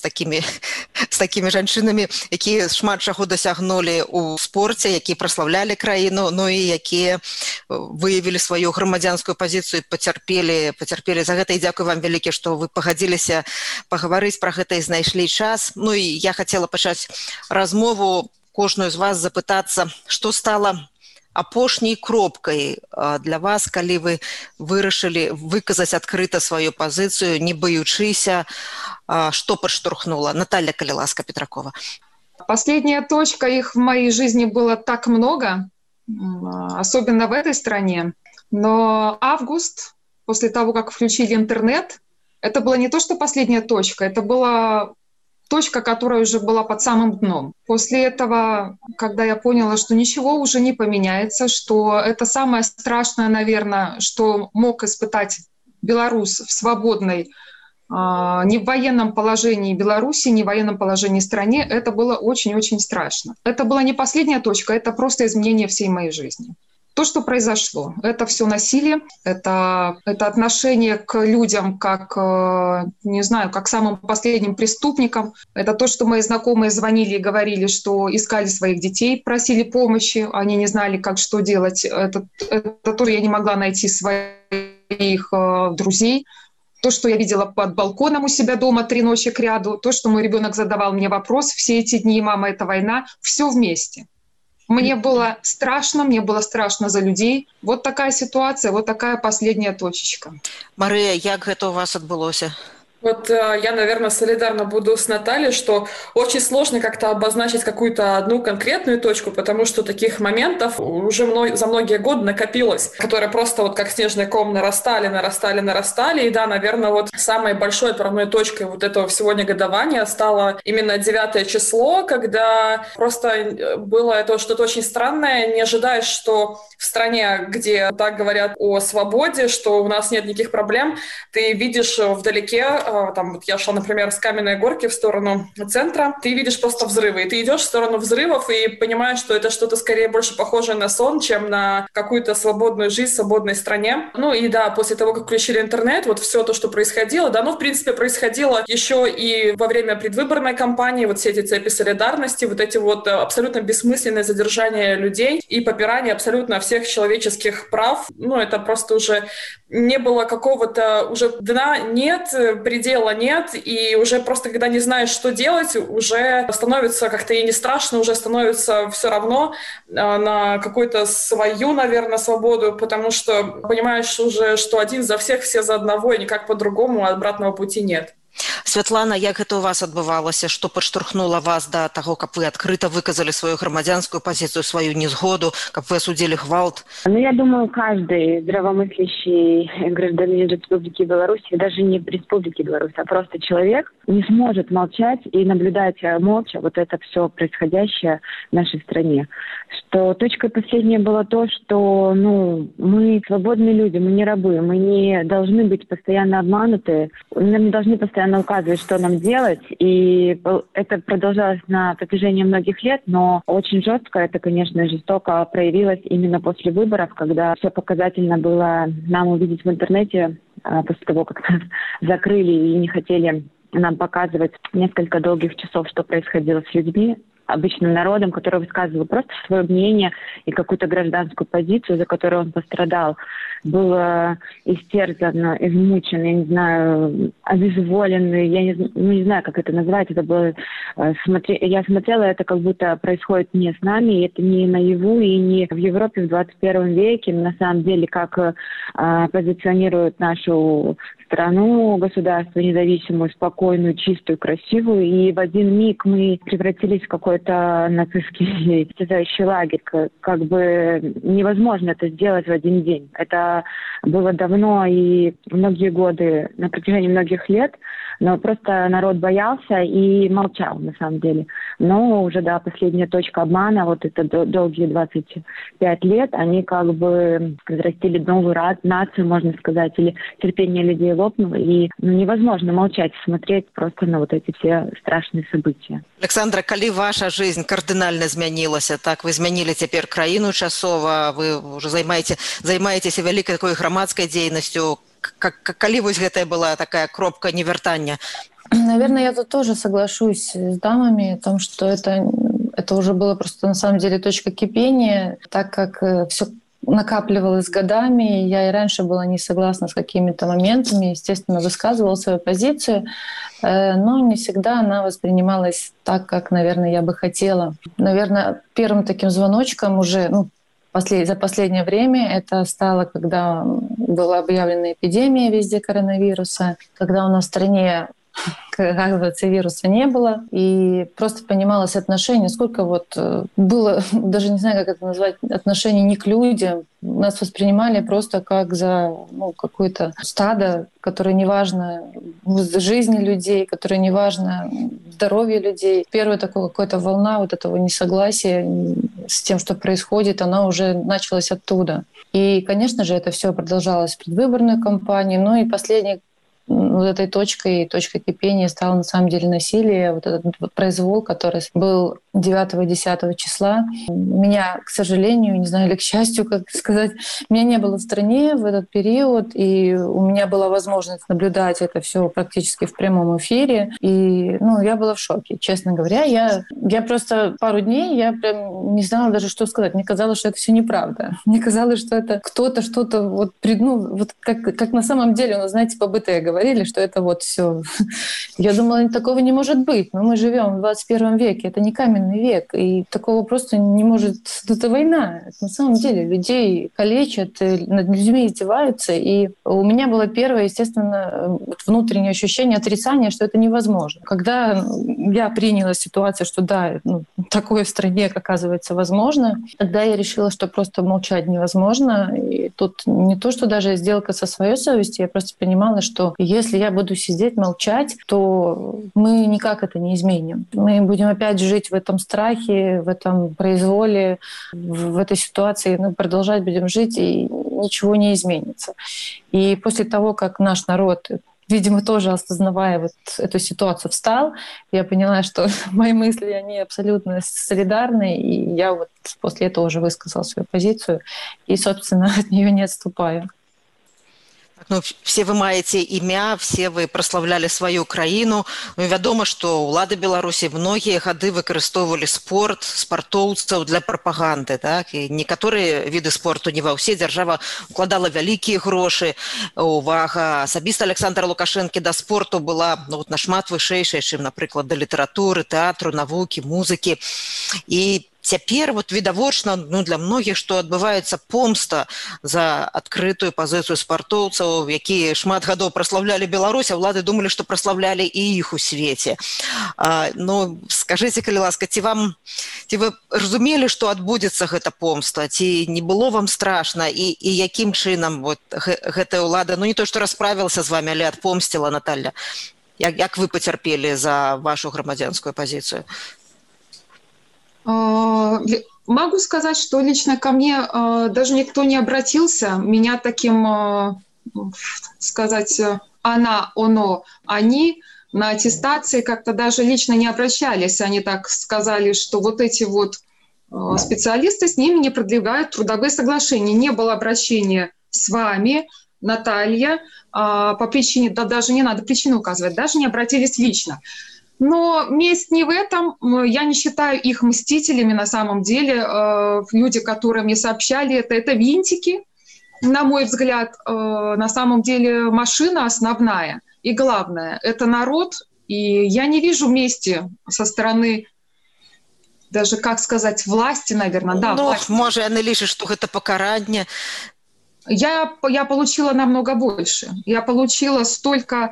такімі жанчынамі, якія шмат чаго дасягнулі ў спорце, якія праслаўлялі краіну, ну і якія выявілі сваю грамадзянскую пазіцыю і пацярпелі за гэта. І дзякую вам вялікі, што вы пагадзіліся пагаварыць пра гэта і знайшлі час. Ну і я хацела пачаць размову кожную з вас запытацца, што стала апошняй кропкай для вас, калі вы вырашылі выказаць адкрыта сваю пазіцыю, не баючыся, што падштурхнула? Наталья, калі ласка, Петракова. Последняя точка, их в моей жизни было так много, особенно в этой стране. Но август, после того, как включили интернет, это была не то, что последняя точка, это была точка, которая уже была под самым дном. После этого, когда я поняла, что ничего уже не поменяется, что это самое страшное, наверное, что мог испытать белорус в свободной, не в военном положении Беларуси, не в военном положении стране, это было очень-очень страшно. Это была не последняя точка, это просто изменение всей моей жизни. То, что произошло, это все насилие, это отношение к людям как, не знаю, как к самым последним преступникам. Это то, что мои знакомые звонили и говорили, что искали своих детей, просили помощи, они не знали, как что делать. Это тоже я не могла найти своих друзей. То, что я видела под балконом у себя дома 3 ночи кряду, то, что мой ребенок задавал мне вопрос все эти дни, мама, это война, все вместе. Мне было страшно за людей. Вот такая ситуация, вот такая последняя точечка. Мария, як гэта у вас адбылося? Вот я, наверное, солидарно буду с Натальей, что очень сложно как-то обозначить какую-то одну конкретную точку, потому что таких моментов уже за многие годы накопилось, которые просто вот как снежный ком нарастали. И да, наверное, вот самой большой отправной точкой вот этого всего негодования стало именно 9 число, когда просто было это что-то очень странное. Не ожидаешь, что в стране, где так говорят о свободе, что у нас нет никаких проблем, ты видишь вдалеке, там вот я шла, например, с Каменной Горки в сторону центра, ты видишь просто взрывы, и ты идешь в сторону взрывов и понимаешь, что это что-то скорее больше похожее на сон, чем на какую-то свободную жизнь в свободной стране. Ну и да, после того, как включили интернет, вот все то, что происходило, да, ну в принципе происходило еще и во время предвыборной кампании, вот все эти цепи солидарности, вот эти вот абсолютно бессмысленные задержания людей и попирание абсолютно всех человеческих прав. Ну это просто уже не было какого-то уже дна нет, предела нет, и уже просто когда не знаешь, что делать, уже становится как-то и не страшно, уже становится все равно на какую-то свою, наверное, свободу, потому что понимаешь уже, что один за всех, все за одного, и никак по-другому, обратного пути нет. Святлана, як гэта ў вас адбывалася, што падштурхнула вас да таго, каб вы адкрыта выказалі сваю грамадзянскую пазіцыю, сваю незгоду, каб вы осудили гвалт? Я думаю, каждый здравомыслящий гражданин Республики Беларусь, даже не Республики Беларусь, а просто человек, не сможет молчать и наблюдать молча вот это все происходящее в нашей стране. Что точкой последней было то, что мы свободные люди, мы не рабы, мы не должны быть постоянно обмануты, нам не должны постоянно указывать, что нам делать. И это продолжалось на протяжении многих лет, но очень жестко, это, конечно, жестоко проявилось именно после выборов, когда все показательно было нам увидеть в интернете, после того, как нас закрыли и не хотели нам показывать несколько долгих часов, что происходило с людьми, обычным народом, который высказывал просто свое мнение и какую-то гражданскую позицию, за которую он пострадал, был истерзан, измучен, я не знаю, обезволен, я не знаю, как это назвать, это было... Я смотрела, это как будто происходит не с нами, и это не наяву, и не в Европе в 21 веке, на самом деле, как позиционируют нашу страну, государство независимую, спокойную, чистую, красивую, и в один миг мы превратились в какой-то нацистский истязающий лагерь. Как бы невозможно это сделать в один день. Это было давно и многие годы, на протяжении многих лет, но просто народ боялся и молчал, на самом деле. Но уже, да, последняя точка обмана, вот это долгие 25 лет, они как бы взрастили новую нацию, можно сказать, или терпение людей лопнуло, и невозможно молчать, смотреть просто на вот эти все страшные события. Александра, калі ваша жизнь кардынальна змянілася, так, вы змянілі цяпер краіну часова, вы уже займаецеся вялікай такой грамадскай дзейнасцю, калі вось гэтая была такая кропка невяртання? Наверное, я тут тоже соглашусь с дамами о том, что это уже было просто на самом деле точка кипения, так как все накапливалось годами. Я и раньше была не согласна с какими-то моментами, естественно, высказывала свою позицию, но не всегда она воспринималась так, как, наверное, я бы хотела. Наверное, первым таким звоночком уже за последнее время это стало, когда была объявлена эпидемия везде коронавируса, когда у нас в стране, оказывается, вируса не было, и просто понималось отношение, сколько было, даже не знаю, как это назвать, отношение не к людям. Нас воспринимали просто как за какое-то стадо, которое не важно жизни людей, которое не важно здоровье людей. Первая такая какая-то волна вот этого несогласия с тем, что происходит, она уже началась оттуда. И, конечно же, это все продолжалось в предвыборную кампанию, и последний вот этой точкой кипения стало на самом деле насилие, вот этот произвол, который был 9 и 10 числа. Меня, к сожалению, не знаю, или к счастью, как сказать, меня не было в стране в этот период, и у меня была возможность наблюдать это все практически в прямом эфире. И я была в шоке, честно говоря. Я просто пару дней, я прям не знала даже, что сказать. Мне казалось, что это все неправда. Мне казалось, что это кто-то что-то как на самом деле, знаете, побытые говорили, что это все. Я думала, такого не может быть. Но мы живем в 21 веке, это не каменный век, и такого просто не может... Это война. На самом деле людей калечат, над людьми издеваются, и у меня было первое, естественно, внутреннее ощущение отрицания, что это невозможно. Когда я приняла ситуацию, что да, такое в стране, оказывается, возможно, тогда я решила, что просто молчать невозможно. И тут не то, что даже сделка со своей совестью, я просто понимала, что если я буду сидеть, молчать, то мы никак это не изменим. Мы будем опять жить в этом страхе, в этом произволе, в этой ситуации, продолжать будем жить, и ничего не изменится. И после того, как наш народ, видимо, тоже осознавая эту ситуацию, встал, я поняла, что мои мысли, они абсолютно солидарны, и я после этого уже высказала свою позицию, и, собственно, от нее не отступаю. Все вы маеце імя, все вы праслаўлялі сваю краіну. Вядома, што ўлады Беларусі многія гады выкарыстоўвалі спартоўцаў для прапаганды. Так? І некаторыя віды спорту, не ва ўсе, дзяржава укладала вялікія грошы. Увага асабіста Александра Лукашэнкі да спорту была нашмат вышэйшая, чым, напрыклад, да літаратуры, тэатру, навукі, музыкі. І цяпер вот відавочна для многіх, што адбываецца помста за адкрытую пазіцыю спартоўцаў, якія шмат гадоў праслаўлялі Беларусь, а ўлады думалі, што праслаўлялі і іх у свеце. Скажыце, калі ласка, ці вы разумелі, што адбудзецца гэта помста, ці не было вам страшна, і якім чынам гэтая ўлада, не то, што расправілася з вами, але адпомсціла, Наталья? Як вы потерпели за вашу громадянскую позицию? Могу сказать, что лично ко мне даже никто не обратился. Меня таким, сказать, она, оно, они на аттестации как-то даже лично не обращались. Они так сказали, что вот эти вот специалисты, с ними не продвигают трудовые соглашения. Не было обращения с вами, Наталья, по причине, да даже не надо причину указывать, даже не обратились лично. Но месть не в этом. Я не считаю их мстителями на самом деле. Люди, которые мне сообщали, это винтики, на мой взгляд. На самом деле машина основная и главная – это народ. И я не вижу мести со стороны, даже, как сказать, власти, наверное. Да, власти. Может, яны лічаць, што гэта пакаранне. Я получила намного больше. Я получила столько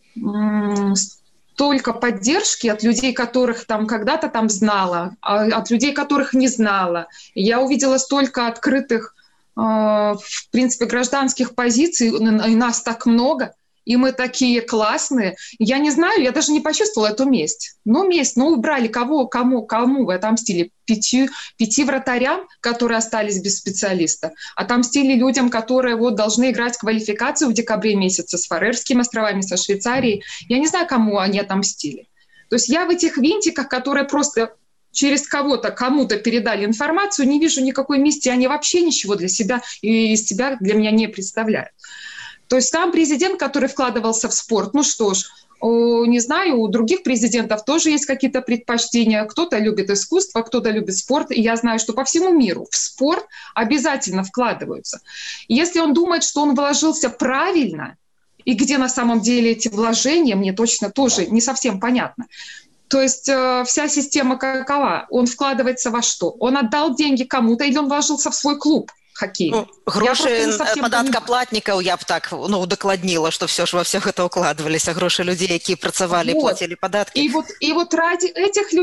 поддержки от людей, которых там когда-то там знала, от людей, которых не знала. Я увидела столько открытых, в принципе, гражданских позиций, и нас так много, и мы такие классные. Я не знаю, я даже не почувствовала эту месть. Убрали кому вы отомстили? Пяти вратарям, которые остались без специалиста. Отомстили людям, которые должны играть квалификацию в декабре месяце с Фарерскими островами, со Швейцарией. Я не знаю, кому они отомстили. То есть я в этих винтиках, которые просто через кому-то передали информацию, не вижу никакой мести. Они вообще ничего для себя и из себя для меня не представляют. То есть сам президент, который вкладывался в спорт, не знаю, у других президентов тоже есть какие-то предпочтения. Кто-то любит искусство, кто-то любит спорт. И я знаю, что по всему миру в спорт обязательно вкладываются. И если он думает, что он вложился правильно, и где на самом деле эти вложения, мне точно тоже не совсем понятно. То есть вся система какова? Он вкладывается во что? Он отдал деньги кому-то или он вложился в свой клуб? Хоккей. Гроши падаткаплатнікаў я б так удакладніла, што все ж во всех это укладываліся грошы людей, якія працавалі, платили податки. И вот ради этих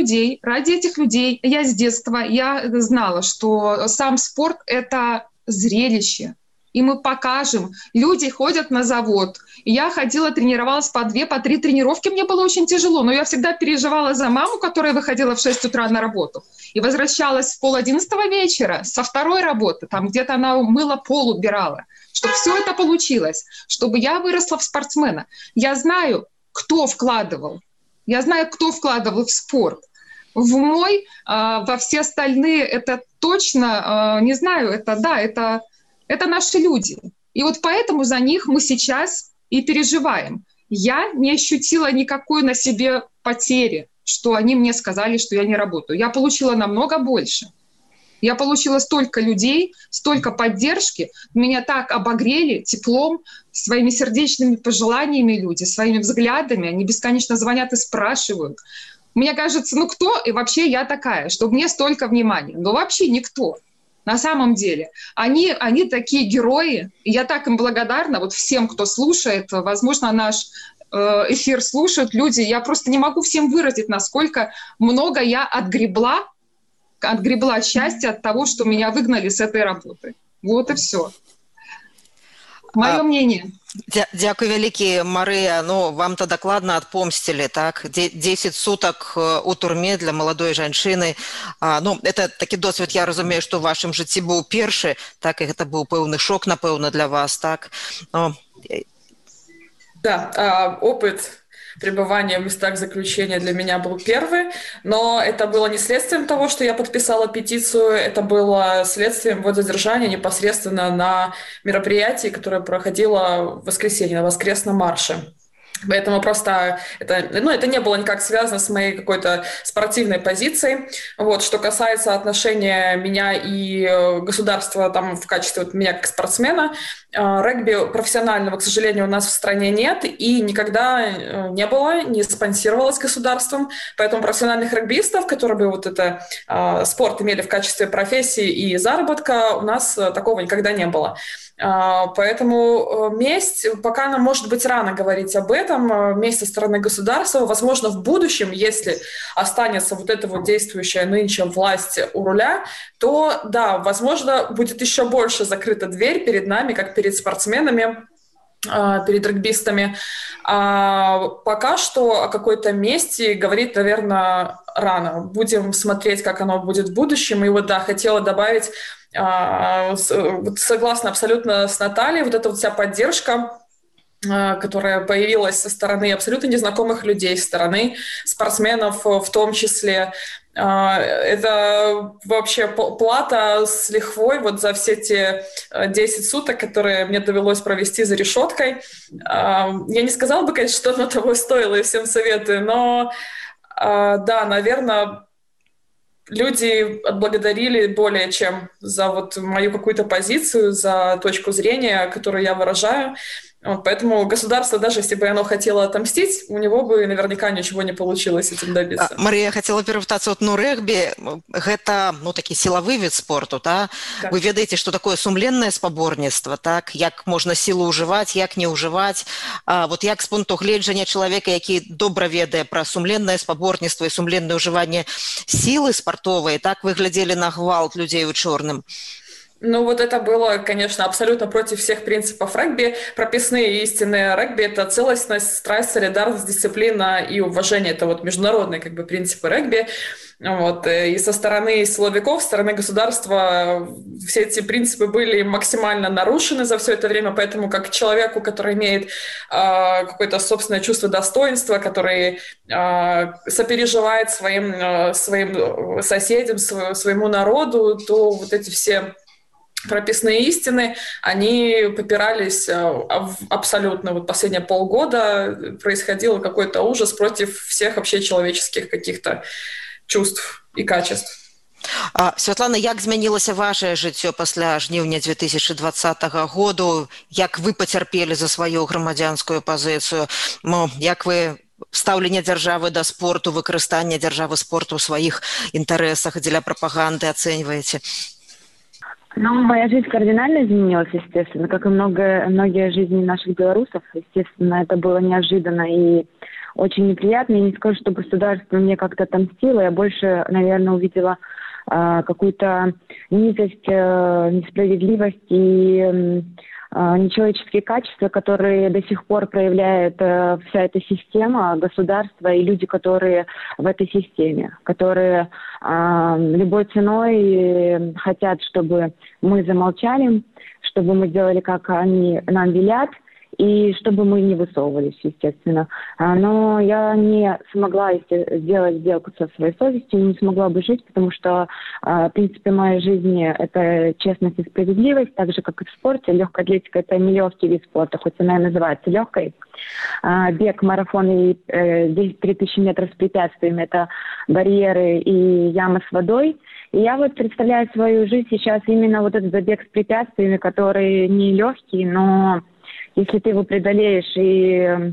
людей я с детства знала, что сам спорт — это зрелище. И мы покажем. Люди ходят на завод. Я ходила, тренировалась по 2, по 3 тренировки. Мне было очень тяжело, но я всегда переживала за маму, которая выходила в 6 утра на работу и возвращалась в 10:30 вечера со второй работы. Там где-то она мыла пол, убирала. Чтобы все это получилось, чтобы я выросла в спортсмена. Я знаю, кто вкладывал. Я знаю, кто вкладывал в спорт. В мой, во все остальные, это точно, не знаю, это наши люди. И вот поэтому за них мы сейчас и переживаем. Я не ощутила никакой на себе потери, что они мне сказали, что я не работаю. Я получила намного больше. Я получила столько людей, столько поддержки. Меня так обогрели теплом, своими сердечными пожеланиями люди, своими взглядами. Они бесконечно звонят и спрашивают. Мне кажется, кто и вообще я такая, чтобы мне столько внимания? Но вообще никто. На самом деле, они такие герои, и я так им благодарна, всем, кто слушает, возможно, наш эфир слушают люди, я просто не могу всем выразить, насколько много я отгребла счастья от того, что меня выгнали с этой работы. Вот и все. Мое мнение. Дякую вялікі, Марыя. Вам-то дакладна адпомсцілі, так? 10 сутак у турме для маладой жанчыны. Это такі досвед, я разумею, што ў вашым жыцці быў першы, так, і гэта быў пэўны шок, напэўна, для вас, так? Да, опыт пребывания в местах заключения для меня был первый, но это было не следствием того, что я подписала петицию, это было следствием задержания непосредственно на мероприятии, которое проходило в воскресенье, на воскресном марше. Поэтому просто это не было никак связано с моей какой-то спортивной позицией. Вот. Что касается отношения меня и государства там, в качестве меня как спортсмена, регби профессионального, к сожалению, у нас в стране нет и никогда не было, не спонсировалось государством. Поэтому профессиональных регбистов, которые бы вот это спорт имели в качестве профессии и заработка, у нас такого никогда не было. Поэтому месть, пока нам может быть рано говорить об этом, месть со стороны государства, возможно, в будущем, если останется вот эта вот действующая нынче власть у руля, то, да, возможно, будет еще больше закрыта дверь перед нами, как перед спортсменами, перед регбистами. А пока что о какой-то мести говорить, наверное, рано. Будем смотреть, как оно будет в будущем. И вот, да, хотела добавить, согласна абсолютно с Натальей, вот эта вот вся поддержка, которая появилась со стороны абсолютно незнакомых людей, со стороны спортсменов в том числе. Это вообще плата с лихвой вот за все те 10 суток, которые мне довелось провести за решеткой. Я не сказала бы, конечно, что оно того стоило, и всем советую, но да, наверное, люди отблагодарили более чем за вот мою какую-то позицию, за точку зрения, которую я выражаю. Вот, поэтому государство, даже если бы оно хотело отомстить, у него бы наверняка ничего не получилось этим добиться. Мария, хотела перапытацца, рэгбі гэта такі сілавы від спорту, так? Вы ведаеце, што такое сумленнае спаборніцтва, так? Як можна сілу ўжываць, як не ўжываць. Вот як з пункту гледжання чалавека, які добра ведае пра сумленнае спаборніцтва і сумленнае ўжыванне сілы спартовай, так вы глядзелі на гвалт людзей у чорным? Ну, вот это было, конечно, абсолютно против всех принципов регби. Прописные истины регби – это целостность, страсть, солидарность, дисциплина и уважение. Это вот международные принципы регби. Вот. И со стороны силовиков, со стороны государства все эти принципы были максимально нарушены за все это время, поэтому как человеку, который имеет какое-то собственное чувство достоинства, который сопереживает своим соседям, своему народу, то вот эти все прописные истины, они попирались абсолютно. Вот последние полгода происходило какой-то ужас против всех общечеловеческих каких-то чувств и качеств. Святлана, як змянілася вашае жыццё пасля жніўня 2020 году? Як вы пацярпелі за сваю грамадзянскую пазіцыю? Як вы стаўленне дзяржавы да спорту, выкарыстанне дзяржавы спорту ў сваіх інтарэсах дзеля прапаганды ацэньваеце? Ну, моя жизнь кардинально изменилась, естественно, как и многие жизни наших белорусов. Естественно, это было неожиданно и очень неприятно. Я не скажу, что государство мне как-то отомстило. Я больше, наверное, увидела какую-то низость, несправедливость и нечеловеческие качества, которые до сих пор проявляет вся эта система, государство и люди, которые в этой системе, которые любой ценой хотят, чтобы мы замолчали, чтобы мы сделали, как они нам велят, и чтобы мы не высовывались, естественно. Но я не смогла сделать сделку со своей совестью, не смогла бы жить, потому что, в принципе, моя жизнь – это честность и справедливость, так же, как и в спорте. Легкая атлетика – это нелегкий вид спорта, хоть она и называется легкой. Бег, марафон и 3000 метров с препятствиями – это барьеры и ямы с водой. И я вот представляю свою жизнь сейчас именно вот этот забег с препятствиями, который не легкий, но если ты его преодолеешь и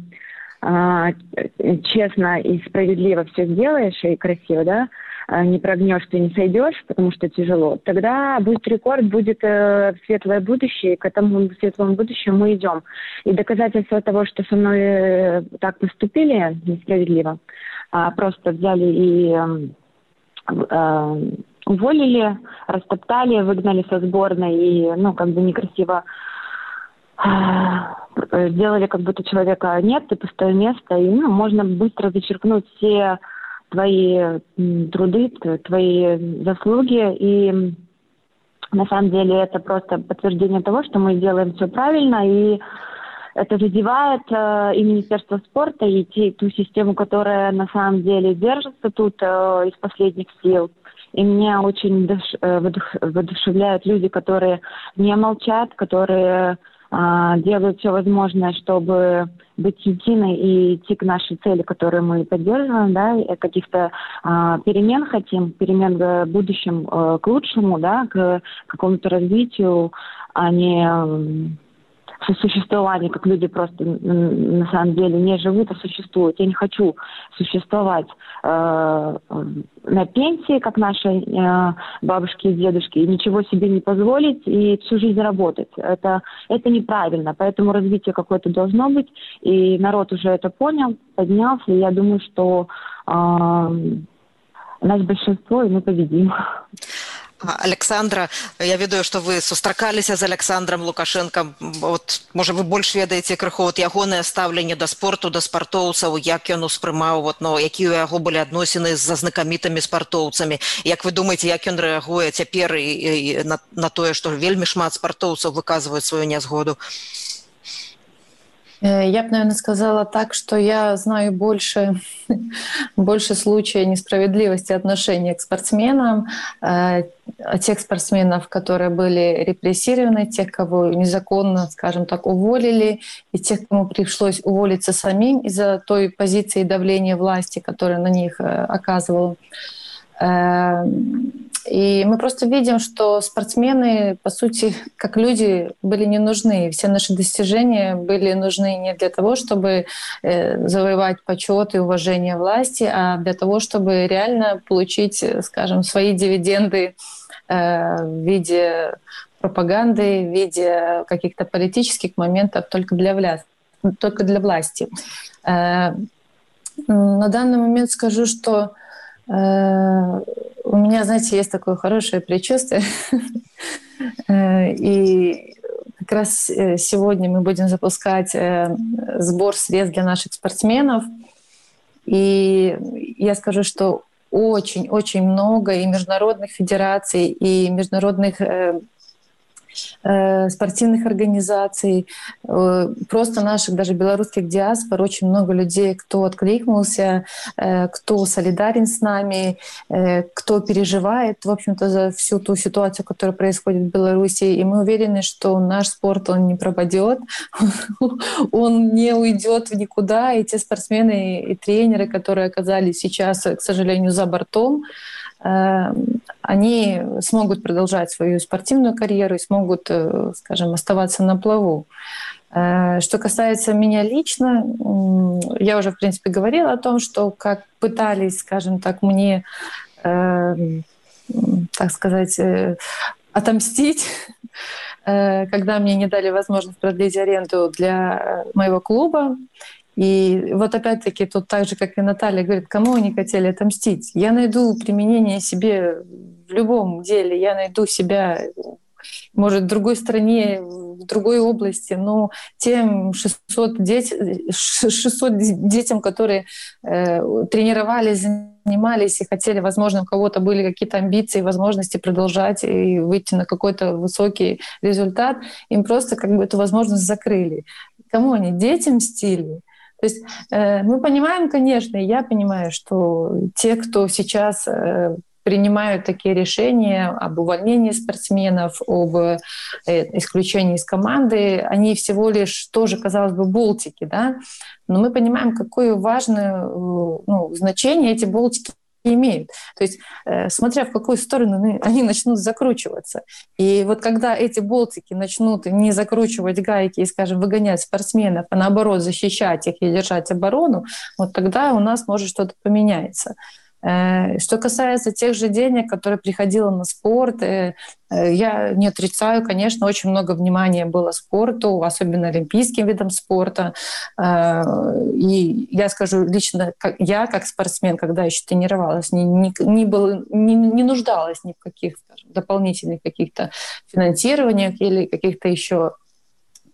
честно и справедливо все сделаешь и красиво, да, не прогнешь, ты не сойдешь, потому что тяжело, тогда будет рекорд, будет светлое будущее, и к этому светлому будущему мы идем. И доказательство того, что со мной так поступили несправедливо, просто взяли и уволили, растоптали, выгнали со сборной и, некрасиво сделали, как будто человека нет, ты пустое место, и можно быстро зачеркнуть все твои труды, твои заслуги, и на самом деле это просто подтверждение того, что мы делаем все правильно, и это задевает и Министерство спорта, и ту систему, которая на самом деле держится тут из последних сил. И меня очень воодушевляют люди, которые не молчат, которые делают все возможное, чтобы быть единой и идти к нашей цели, которую мы поддерживаем, да, и каких-то перемен хотим, перемен в будущем к лучшему, да, к какому-то развитию, а не существование, как люди просто на самом деле не живут, а существуют. Я не хочу существовать на пенсии, как наши бабушки и дедушки, и ничего себе не позволить, и всю жизнь работать. Это неправильно, поэтому развитие какое-то должно быть, и народ уже это понял, поднялся, и я думаю, что нас большинство, и мы победим. Александра, я ведаю, што вы сустракаліся з Александром Лукашенком. Вот, можа, вы больш ведаеце крыху ягонае стаўленне да спорту, да спартоўцаў, як ён успрымаў, якія ў яго былі адносіны са знакамітымі спартоўцамі. Як вы думаеце, як ён рэагуе цяпер на тое, што вельмі шмат спартоўцаў выказваюць сваю нязгоду? Я бы, наверное, сказала так, что я знаю больше случаев несправедливости отношения к спортсменам, тех спортсменов, которые были репрессированы, тех, кого незаконно, скажем так, уволили, и тех, кому пришлось уволиться самим из-за той позиции давления власти, которая на них оказывала. И мы просто видим, что спортсмены, по сути, как люди, были не нужны. Все наши достижения были нужны не для того, чтобы завоевать почет и уважение власти, а для того, чтобы реально получить, скажем, свои дивиденды в виде пропаганды, в виде каких-то политических моментов только для власти. На данный момент скажу, что у меня, знаете, есть такое хорошее предчувствие. И как раз сегодня мы будем запускать сбор средств для наших спортсменов. И я скажу, что очень-очень много и международных федераций, и международных спортивных организаций, просто наших даже белорусских диаспор, очень много людей, кто откликнулся, кто солидарен с нами, кто переживает, в общем-то, за всю ту ситуацию, которая происходит в Беларуси. И мы уверены, что наш спорт, он не пропадет, он не уйдет в никуда. И те спортсмены и тренеры, которые оказались сейчас, к сожалению, за бортом, они смогут продолжать свою спортивную карьеру и смогут, скажем, оставаться на плаву. Что касается меня лично, я уже, в принципе, говорила о том, что как пытались, скажем так, мне, так сказать, отомстить, когда мне не дали возможность продлить аренду для моего клуба. И вот опять-таки тут так же, как и Наталья говорит, кому они хотели отомстить? Я найду применение себе в любом деле, я найду себя, может, в другой стране, в другой области, но тем 600 детям, которые тренировались, занимались и хотели, возможно, у кого-то были какие-то амбиции, возможности продолжать и выйти на какой-то высокий результат, им просто как бы эту возможность закрыли. Кому они? Детям мстили? То есть мы понимаем, конечно, и я понимаю, что те, кто сейчас принимают такие решения об увольнении спортсменов, об исключении из команды, они всего лишь тоже, казалось бы, болтики, да? Но мы понимаем, какое важное значение эти болтики имеют. То есть, смотря в какую сторону они начнут закручиваться. И вот когда эти болтики начнут не закручивать гайки и, скажем, выгонять спортсменов, а наоборот защищать их и держать оборону, вот тогда у нас может что-то поменяться. Что касается тех же денег, которые приходило на спорт, я не отрицаю, конечно, очень много внимания было спорту, особенно олимпийским видам спорта. И я скажу лично, я как спортсмен, когда еще тренировалась, не нуждалась ни в каких, скажем, дополнительных каких-то финансированиях или каких-то еще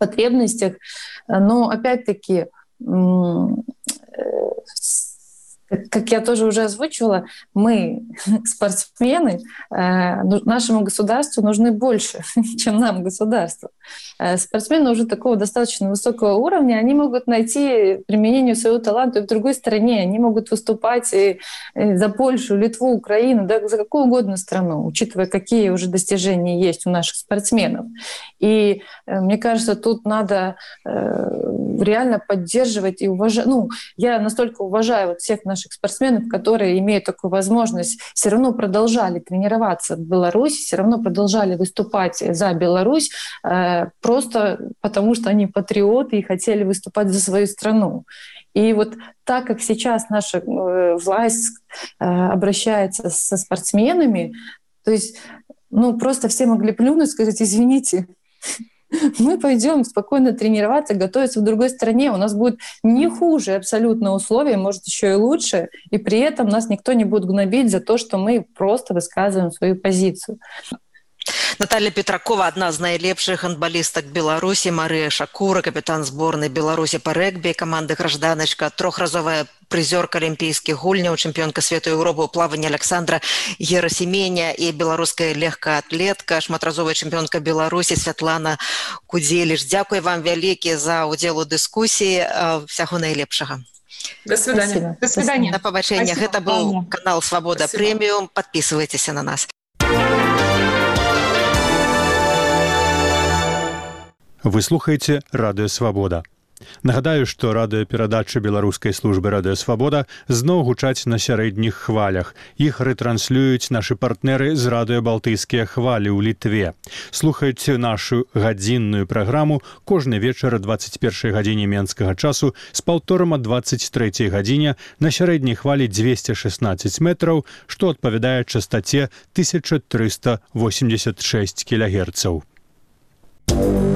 потребностях. Но опять-таки Как я тоже уже озвучивала, мы, спортсмены, нашему государству нужны больше, чем нам государству. Спортсмены уже такого достаточно высокого уровня, они могут найти применение своего таланта и в другой стране, они могут выступать и за Польшу, Литву, Украину, да, за какую угодно страну, учитывая, какие уже достижения есть у наших спортсменов. И мне кажется, тут надо реально поддерживать и уважать. Ну, я настолько уважаю вот всех наших спортсменов, которые имеют такую возможность, все равно продолжали тренироваться в Беларуси, все равно продолжали выступать за Беларусь, просто потому что они патриоты и хотели выступать за свою страну. И вот так как сейчас наша власть обращается со спортсменами, то есть, ну, просто все могли плюнуть, сказать: извините, мы пойдем спокойно тренироваться, готовиться в другой стране. У нас будет не хуже абсолютно условия, может, еще и лучше. И при этом нас никто не будет гнобить за то, что мы просто высказываем свою позицию. Наталья Петракова, одна з найлепшых гандбалістак Беларусі, Марыя Шакура, капітан зборнай Беларусі па рэгбі, каманды «Гражданочка», трохразовая призерка Олимпийских гульняў, чемпионка свету Европы ў плаванні Александра Герасименя и белорусская легкоатлетка, шматразовая чемпионка Беларусі Святлана Кудзеліш. Дзякуй вам вялікі за удзел у дыскусіі. Всяго найлепшага. До свидания. До свидания. На побачэння. Гэта быў канал «Свобода Премиум». Подписывайтесь на нас. Вы слухаеце радыё Свабода. Нагадаю, што радыёперадачы беларускай службы радыё Свабода зноў гучаць на сярэдніх хвалях. Іх рэтранслююць нашы партнеры з радыё Балтыйскія хвалі ў Літве. Слухайце нашу гадзінную праграму кожны вечар о 21 гадзіне менскага часу з паўторам о 23 гадзіне на сярэдняй хвалі 216 метраў, што адпавядае частаце 1386 кілягерцаў.